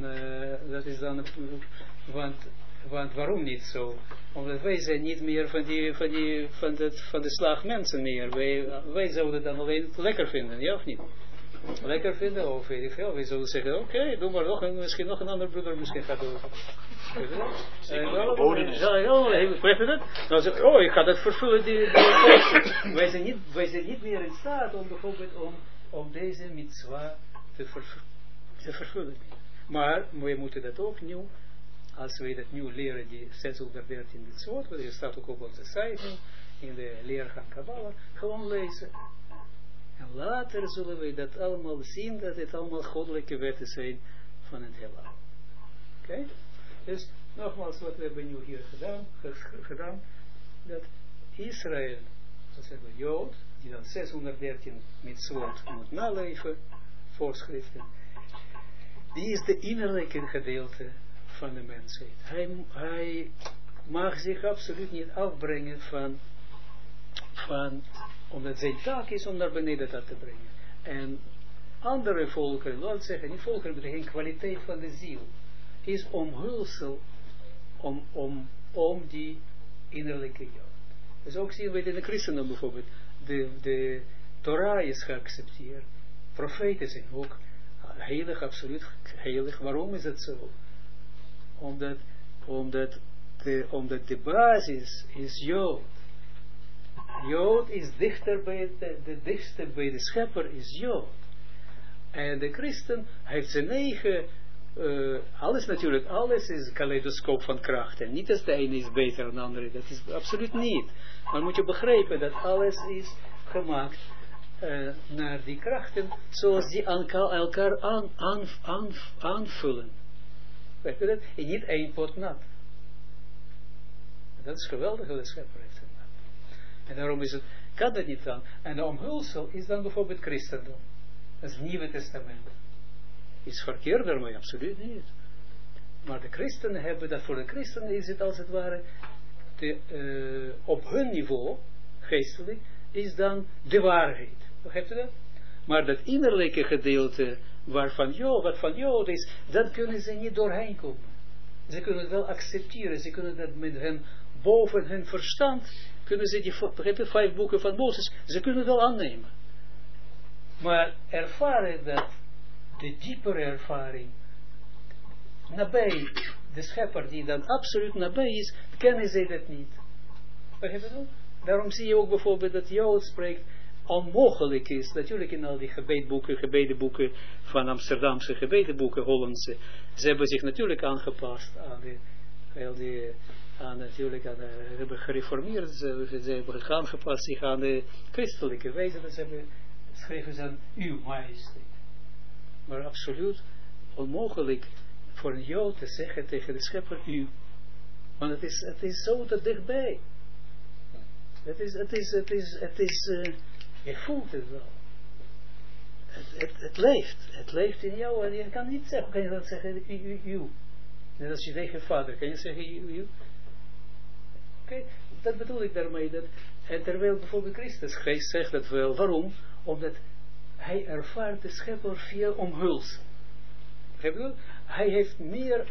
want waarom niet zo? Omdat wij zijn niet meer van de slag mensen meer. Wij zouden dan alleen lekker vinden, ja of niet? Lekker vinden, of weet ik veel. Wij zouden zeggen, oké, doe maar nog, misschien nog een ander broeder misschien gaat doen. Dan zeg ik, ik ga dat vervullen. Wij zijn niet meer in staat om bijvoorbeeld om deze mitzwa te vervullen. Maar wij moeten dat ook nu, als wij dat nu leren, die 613 mitzvot, want er staat ook op onze site, in de leergang Kabbalah, gewoon lezen. En later zullen wij dat allemaal zien, dat het allemaal goddelijke wetten zijn van het heelal. Oké? Dus, nogmaals, wat we hebben nu hier gedaan, dat Israël, dat zeggen we Jood, die dan 613 mitzvot moet naleven, voorschriften, die is de innerlijke gedeelte van de mensheid. Hij mag zich absoluut niet afbrengen van omdat zijn taak is om naar beneden dat te brengen. En andere volkeren, laat zeggen, die volkeren hebben geen kwaliteit van de ziel, is omhulsel om die innerlijke Jood. Dus ook zien we in de christendom bijvoorbeeld, de Torah is geaccepteerd, profeten zijn ook heilig, absoluut heilig. Waarom is het zo? Omdat de basis is Jood. Jood is dichter bij de dichtste bij de schepper is Jood. En de christen heeft zijn eigen, alles is een kaleidoscoop van krachten. Niet als de ene is beter dan de andere, dat is absoluut niet. Maar moet je begrijpen dat alles is gemaakt naar die krachten, zoals die elkaar aanvullen. Weet je dat? En niet één pot nat. Dat is geweldig wat de schepper heeft gedaan. En daarom kan dat niet dan. En de omhulsel is dan bijvoorbeeld christendom. Dat is het Nieuwe Testament. Is verkeerd daarmee? Absoluut niet. Maar de christenen hebben dat, voor de christenen is het als het ware, op hun niveau, geestelijk, is dan de waarheid. Begrijpt u dat? Maar dat innerlijke gedeelte, wat van Jood is, dat kunnen ze niet doorheen komen. Ze kunnen het wel accepteren, ze kunnen dat met hen, boven hun verstand, kunnen ze die 5 boeken van Mozes, ze kunnen het wel aannemen. Maar ervaren dat, de diepere ervaring, nabij de schepper die dan absoluut nabij is, kennen ze dat niet. Begrijp je dat? Daarom zie je ook bijvoorbeeld dat Jood spreekt, onmogelijk is, natuurlijk in al die gebedenboeken van Amsterdamse gebedenboeken, Hollandse, ze hebben zich natuurlijk aangepast aan hebben gereformeerd, ze hebben aangepast zich aan de christelijke wijze, dat ze schreven ze aan uw majesteit. Maar absoluut onmogelijk voor een Jood te zeggen tegen de schepper u. Want het is zo te dichtbij. Je voelt het wel. Het leeft in jou en je kan niet zeggen, kan je dan zeggen u. Net als je tegen vader, kan je zeggen u. Oké, dat bedoel ik daarmee. En terwijl bijvoorbeeld Christus Geest zegt dat wel. Waarom? Omdat hij ervaart de schepper via omhulsel. Hij heeft meer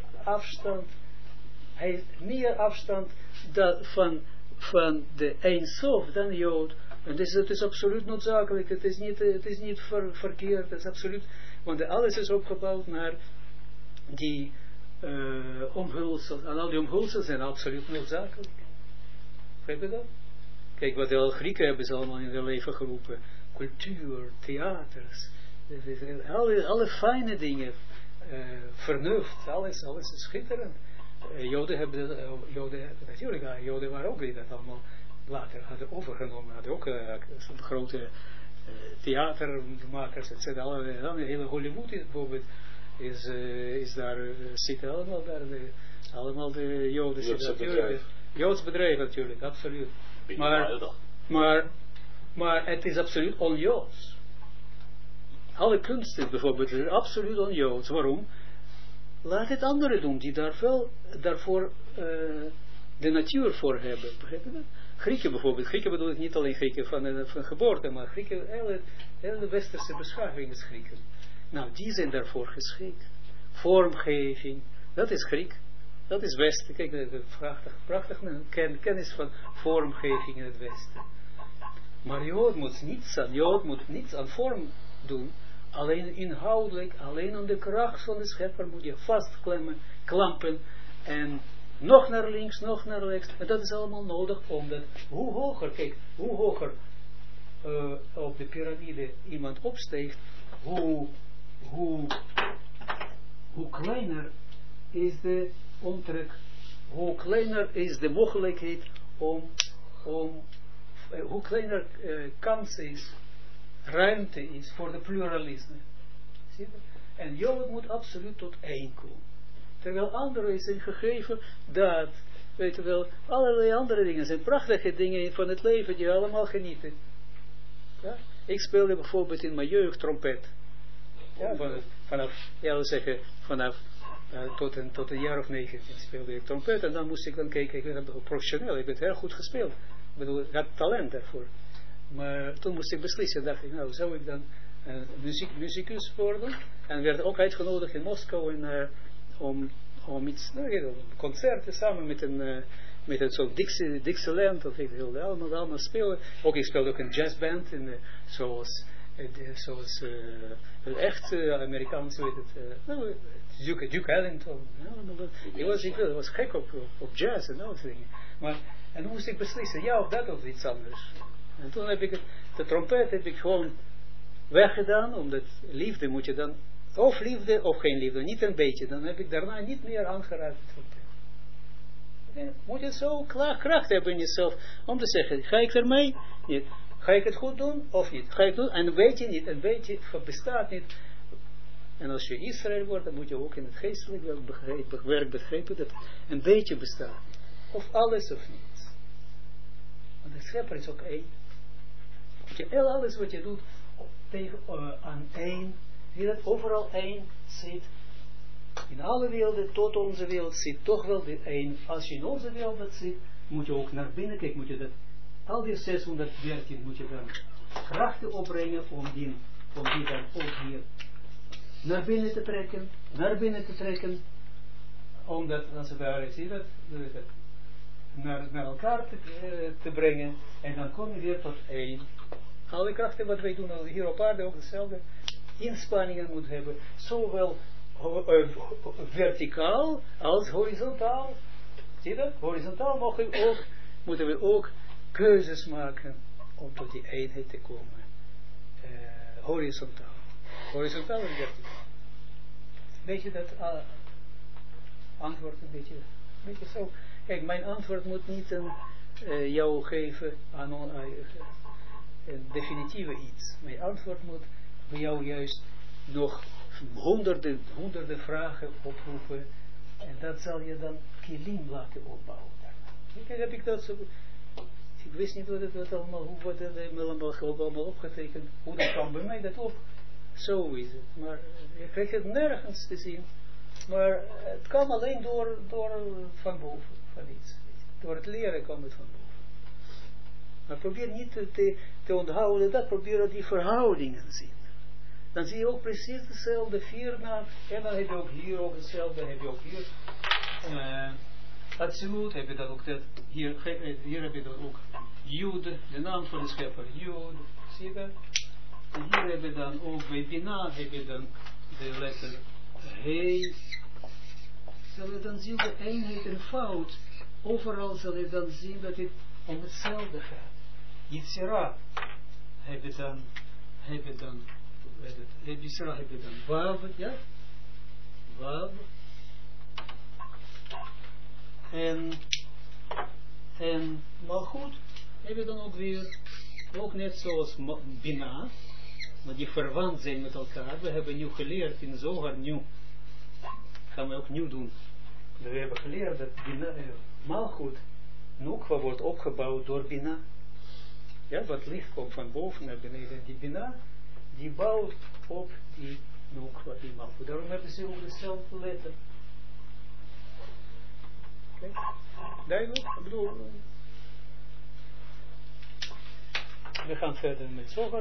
afstand van de Eindsof dan Jood. En dus het is absoluut noodzakelijk. Het is niet verkeerd. Het is absoluut. Want alles is opgebouwd naar die omhulsel. En al die omhulsels zijn absoluut noodzakelijk. Begrijp je dat? Kijk, wat de Grieken hebben ze allemaal in hun leven geroepen. Cultuur, theaters. Alle fijne dingen. Vernuft. Alles is schitterend. Joden waren ook die dat allemaal later hadden overgenomen. Hadden ook grote theatermakers, etc. Hele Hollywood bijvoorbeeld is daar, zitten allemaal daar, allemaal de Joden zitten natuurlijk. Joods bedrijf natuurlijk, absoluut. Maar het is absoluut on-Joods. Alle kunsten bijvoorbeeld zijn absoluut on-Joods. Waarom? Laat het anderen doen die daarvoor de natuur voor hebben. Begrijp je dat? Grieken bijvoorbeeld. Grieken bedoel ik niet alleen Grieken van geboorte, maar Grieken, hele westerse beschaving is Grieken. Nou, die zijn daarvoor geschikt. Vormgeving, dat is Griek. Dat is Westen. Kijk, prachtig kennis van vormgeving in het Westen. Maar Jood moet niets aan vorm doen. Alleen inhoudelijk, alleen aan de kracht van de schepper moet je vastklampen en nog naar links, nog naar rechts. En dat is allemaal nodig, omdat hoe hoger op de piramide iemand opsteegt, hoe kleiner is de omtrek, hoe kleiner is de mogelijkheid hoe kleiner kans is, ruimte is voor de pluralisme. Zie je? En Jood moet absoluut tot één komen. Terwijl anderen zijn gegeven dat, weet je wel, allerlei andere dingen zijn prachtige dingen van het leven die we allemaal genieten. Ja? Ik speelde bijvoorbeeld in mijn jeugd trompet. Ja, vanaf tot een jaar of 19 speelde ik trompet en dan moest ik dan kijken, ik ben professioneel, ik heb heel goed gespeeld. Ik bedoel, ik had talent daarvoor. Maar toen moest ik beslissen, dacht ik, nou, zou ik dan muzikus worden? En werd ook uitgenodigd in Moskou om iets, concerten samen met een soort Dixieland, of ik wilde allemaal spelen. Ook ik speelde ook een jazzband, zoals echt Amerikaans, weet het, Duke Ellington. Ik was gek op jazz en dat dingen. En toen moest ik beslissen, ja of dat of iets anders. En toen heb ik de trompet heb ik gewoon weggedaan, omdat liefde moet je dan, of liefde of geen liefde, niet een beetje. Dan heb ik daarna niet meer aangeraakt de trompet. Okay. Moet je zo kracht hebben in jezelf, om te zeggen, ga ik ermee? Niet. Ga ik het goed doen of niet? Ga ik het doen? En weet je niet, een beetje bestaat niet. En als je Israël wordt, dan moet je ook in het geestelijk werk begrijpen dat een beetje bestaat. Of alles of niets. Want De schepper is ook één. Alles wat je doet, aan één, wie dat overal één zit, in alle werelden, tot onze wereld zit toch wel de één. Als je in onze wereld dat zit, moet je ook naar binnen kijken, moet je dat, al die 613 moet je dan krachten opbrengen om die dan ook hier naar binnen te trekken, om dat, als het ware, zie je dat, naar elkaar te brengen, en dan kom je weer tot één. Alle krachten wat wij doen hier op aarde ook dezelfde inspanningen moet hebben, zowel verticaal als horizontaal. Zie je dat? Horizontaal moeten we ook keuzes maken om tot die eenheid te komen. Horizontaal. Horizontaal en verticaal. Weet je dat antwoord een beetje zo? Kijk, mijn antwoord moet niet jou geven aan een definitieve iets. Mijn antwoord moet bij jou juist nog honderden vragen oproepen. En dat zal je dan kilim laten opbouwen. Kijk, heb ik dat zo... Ik wist niet wat het allemaal, hoe het allemaal opgetekend, hoe dat kwam bij mij dat op. Zo is het. Maar je krijgt het nergens te zien. Maar het kan alleen door van boven, van iets. Door het leren komt het van boven. Maar probeer niet te onthouden dat, probeer die verhoudingen zien. Dan zie je ook precies dezelfde vier naam. En dan heb je ook hier ook hetzelfde, heb je ook hier. Absoluut heb je dat ook dat. Hier heb je dat ook. Jude, de naam van de schepper. Jude, zie je dat? En hier heb je dan ook bij Bina heb je dan de letter He. Zal je dan zien de eenheid en fout. Overal zal je dan zien dat het om hetzelfde gaat. Yitzhira heb je dan Wav, ja? Wav. En Malchut heb je dan ook weer, ook net zoals Bina, maar die verwant zijn met elkaar. We hebben nu geleerd in Zohar, nu gaan we ook nieuw doen. We hebben geleerd dat Malchut, Nukwa wordt opgebouwd door Bina. Ja, wat licht komt van boven naar beneden. Die Bina, die bouwt op die Nukwa, die Malchut. Daarom hebben ze ook dezelfde letter. Oké, duidelijk? Ik bedoel, we gaan verder met Zohar.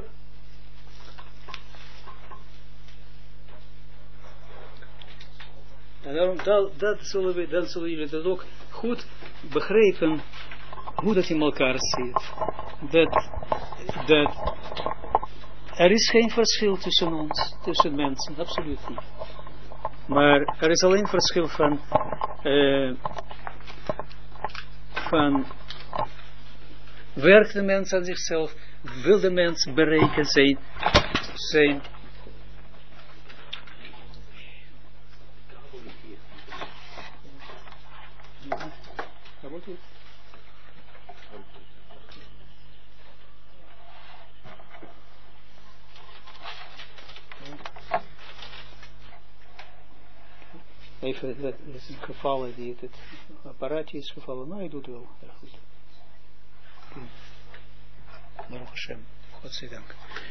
En daarom, dan zullen jullie dat ook goed begrijpen, hoe dat in elkaar zit. Dat er is geen verschil tussen ons, tussen mensen, absoluut niet. Maar er is alleen verschil van werkt de mens aan zichzelf, wil de mens bereiken zijn even, dat is een gevallen die het apparaatje is gevallen. Nou, hij doet wel erg goed. Baruch Hashem, godzijdank.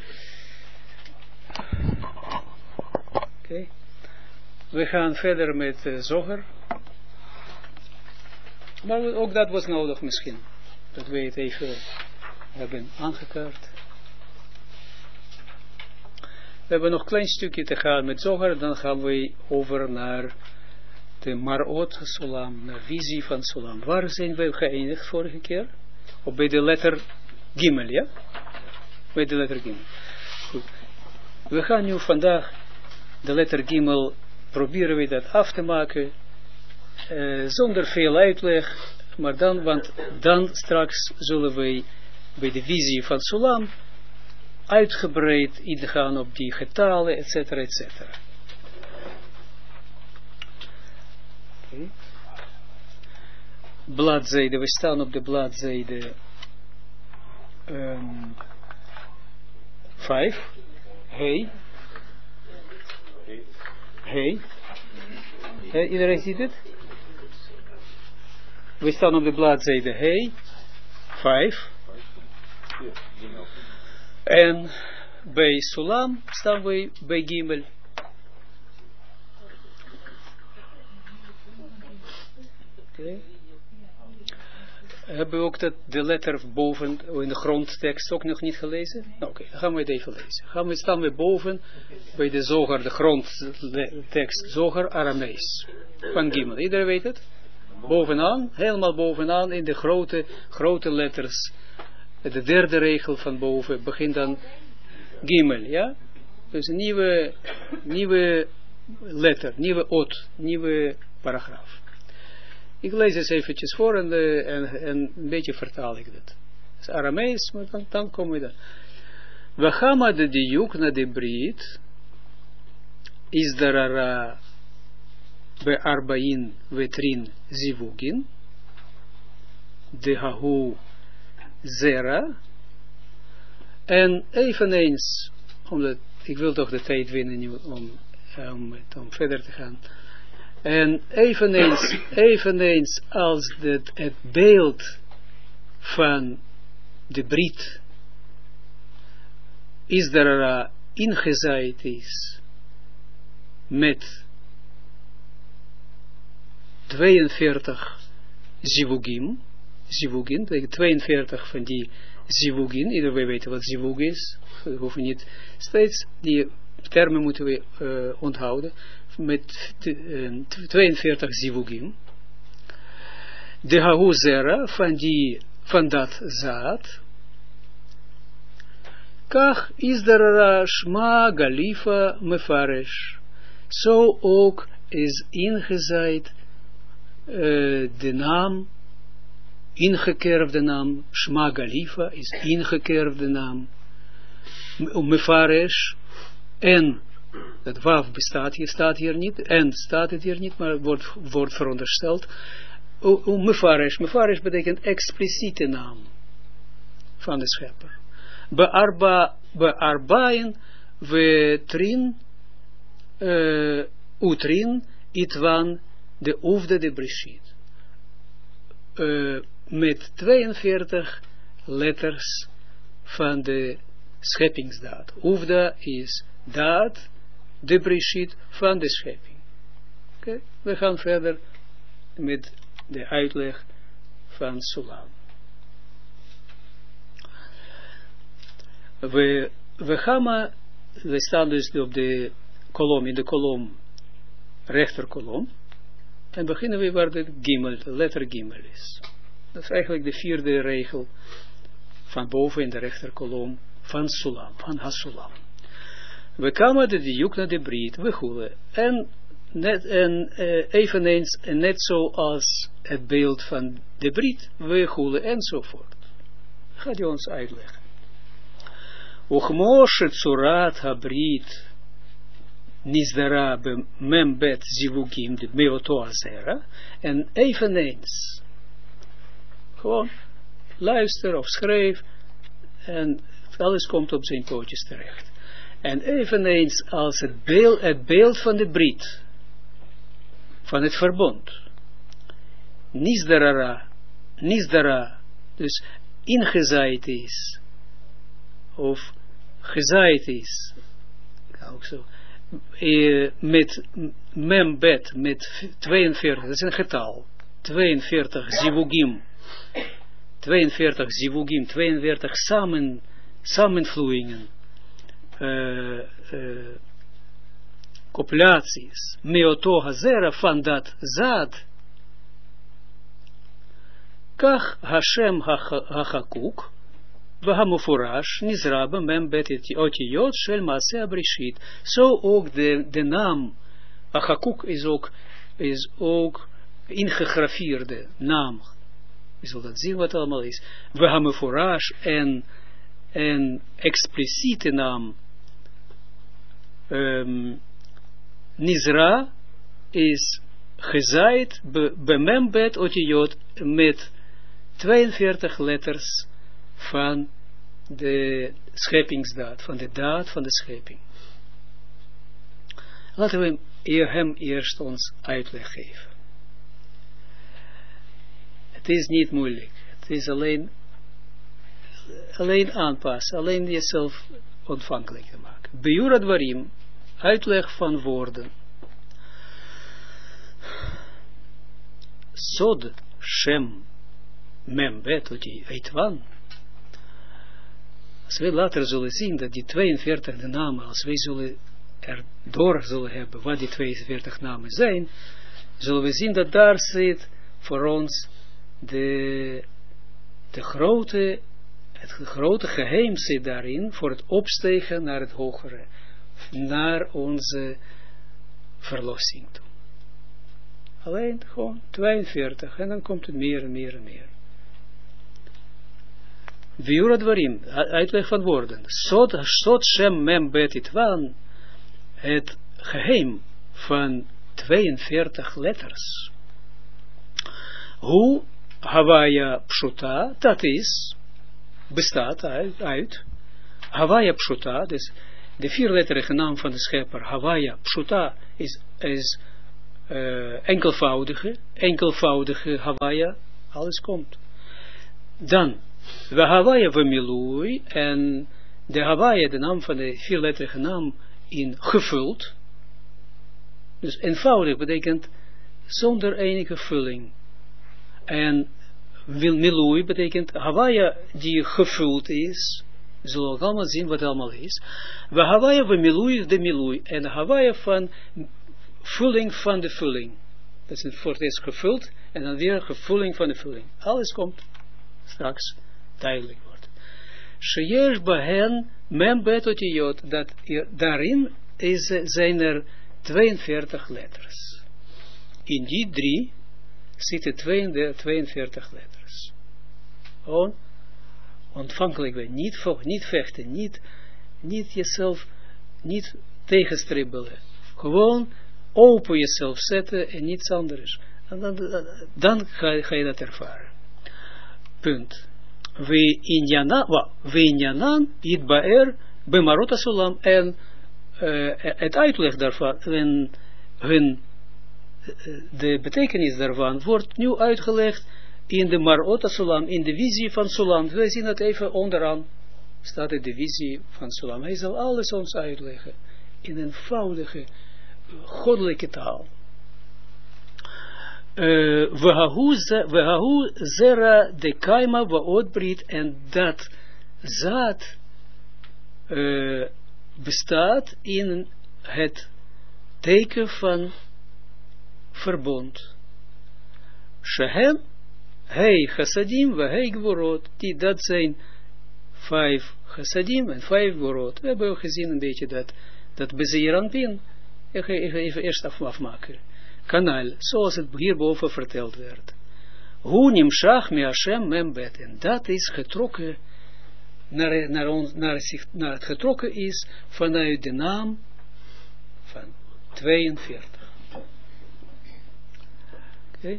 Oké. We gaan verder met Zohar. Maar ook dat was nodig misschien. Dat we het even hebben aangekaart. We hebben nog een klein stukje te gaan met Zohar. Dan gaan we over naar de Marot Sulam. Naar visie van Sulam. Waar zijn we geëindigd vorige keer? Of bij de letter Gimel, ja? Bij de letter Gimel. Goed. We gaan nu vandaag de letter Gimel proberen we dat af te maken. Zonder veel uitleg. Maar dan, want dan straks zullen we bij de visie van Sulam uitgebreid ingaan op die getalen, etc. etc. Okay. Bladzijde, we staan op de bladzijde 5. Hey. Hey. Iedereen ziet het? We staan op de bladzijde Hey. 5. En bij Sulam staan we bij Gimel. Okay. Hebben we ook de letter boven in de grondtekst ook nog niet gelezen? Oké, dan gaan we het even lezen. Staan we boven bij de Zogar, de grondtekst Zogar Aramees van Gimel. Iedereen weet het? Bovenaan, helemaal bovenaan in de grote letters. De derde regel van boven begint dan Gimel, ja? Dus een nieuwe letter, nieuwe ot, nieuwe paragraaf. Ik lees het eventjes voor en een beetje vertaal ik dat. Het is Aramees, maar dan komen we daar. We gaan maar de diuk naar de Brit, is darara be arbain vetrin zivugin, de hahu zera, en eveneens, omdat ik wil toch de tijd winnen nu om verder te gaan. En eveneens als het beeld van de Brit is daar ingezaaid is met 42 zivugin, 42 van die zivugin, iedereen weet wat zivug is, we hoeven niet steeds die termen moeten we onthouden, met 42 zivugim, de hahuzera van dat zaad, kach is der shma galifa mefaresh, zo ook is ingezaaid de naam, ingekerfde naam, shma galifa is ingekerfde naam, mefaresh, en dat waf staat hier niet, en staat het hier niet, maar wordt verondersteld. Mefaresh betekent expliciete naam van de schepper. Bearbaien we trin, utrin, itwan, de oefde de breshit. Met 42 letters van de scheppingsdaad. Oefda is daad, de breshit van de schepping. Okay. We gaan verder met de uitleg van Sulam. We staan dus op de kolom, in de kolom, rechterkolom, en beginnen we waar de gimel, de letter gimel is. Dat is eigenlijk de vierde regel van boven in de rechterkolom van Sulam, van Hasulam. We kwamen de diuk naar de Brit, we goelen. En eveneens, net zoals het beeld van de Brit, we goelen enzovoort. Gaat hij ons uitleggen. Uchmoshe tsurat habrit nizdara membet zivugim de meoto azera. En eveneens, gewoon luister of schrijf en alles komt op zijn pootjes terecht. En eveneens als het beeld van de Brit, van het verbond, Nizdara, dus ingezaaid is, of gezaaid is, ook zo, met membet, met 42, dat is een getal, 42 zivugim, 42 samenvloeien, copulaties, meoto hazera van dat zaad, kach Hashem hachakuk, v'hamufurash nizrabe membet otiyot shel maaseh breshit. Zo ook de naam hachakuk is ook ingegraveerde naam. Je zult dat zien wat het allemaal is. V'hamufurash en expliciete naam Nizra is gezaaid bemembet otiyot met 42 letters van de scheppingsdaad, van de daad van de schepping. Laten we hem eerst ons uitleg geven. Het is niet moeilijk. Het is alleen alleen aanpassen, alleen jezelf ontvankelijk te maken. Biur advarim, uitleg van woorden. Sod, Shem, Mem, Bet, Eitwan. Als we later zullen zien dat die 42 namen, als wij zullen erdoor zullen hebben wat die 42 namen zijn, zullen we zien dat daar zit voor ons het grote geheim zit daarin voor het opstegen naar het hogere, naar onze verlossing toe. Alleen gewoon 42 en dan komt het meer en meer en meer. Biur advarim, uitleg van woorden. Sod Shem Mem Bet Itwan, het geheim van 42 letters. Hoe Havaya Pshuta, dat is, bestaat uit Havaya Pshuta, dus de vierletterige naam van de schepper, Havaya Pshuta, is enkelvoudige Havaya, alles komt. Dan, we Havaya Vemilui, en de Havaya, de naam van de vierletterige naam, in gevuld. Dus eenvoudig betekent zonder enige vulling. En Milui betekent Havaya die gevuld is. We zullen ook allemaal zien wat het allemaal is. We Havaya Vemilui de Milui. En Havaya van vulling van de vulling. Dat is voor het eerst gevuld en dan weer gevulling van de vulling. Alles komt straks duidelijk worden. Sheyesh bahen mem bet otiyot, dat daarin zijn er 42 letters. In die 3 zitten 42 letters. Gewoon ontvankelijk, niet vechten, niet jezelf, niet tegenstribbelen. Gewoon open jezelf zetten en niets anders. En dan ga je dat ervaren. Punt. We inyanan itbaer bemarot asulam, en het uitleg daarvan en de betekenis daarvan wordt nu uitgelegd in de marot asulam, in de visie van Sulam. We zien het even onderaan, staat de visie van Sulam. Hij zal alles ons uitleggen in een eenvoudige goddelijke taal. Wehahu zera de kaima waotbrit, en dat zaad bestaat in het teken van verbond. Shehem, hei chassadim, hei gvorot, die dat zijn 5 chassadim en 5 gvorot. We hebben gezien een beetje dat Bezeeranpin. Ik ga even eerst afmaken. Kanaal, zoals het hierboven verteld werd. Hu nimshach mi Hashem membet. En dat is getrokken naar het getrokken is vanuit de naam van 42. Oké.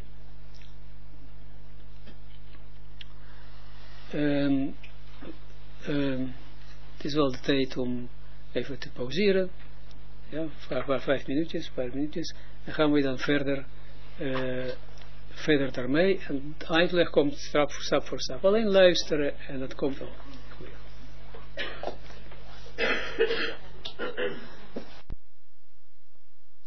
Het is wel de tijd om even te pauzeren. Ja, maar 5 minuutjes, dan gaan we dan verder daarmee, en de uitleg komt stap voor stap. Alleen luisteren en dat komt wel goed.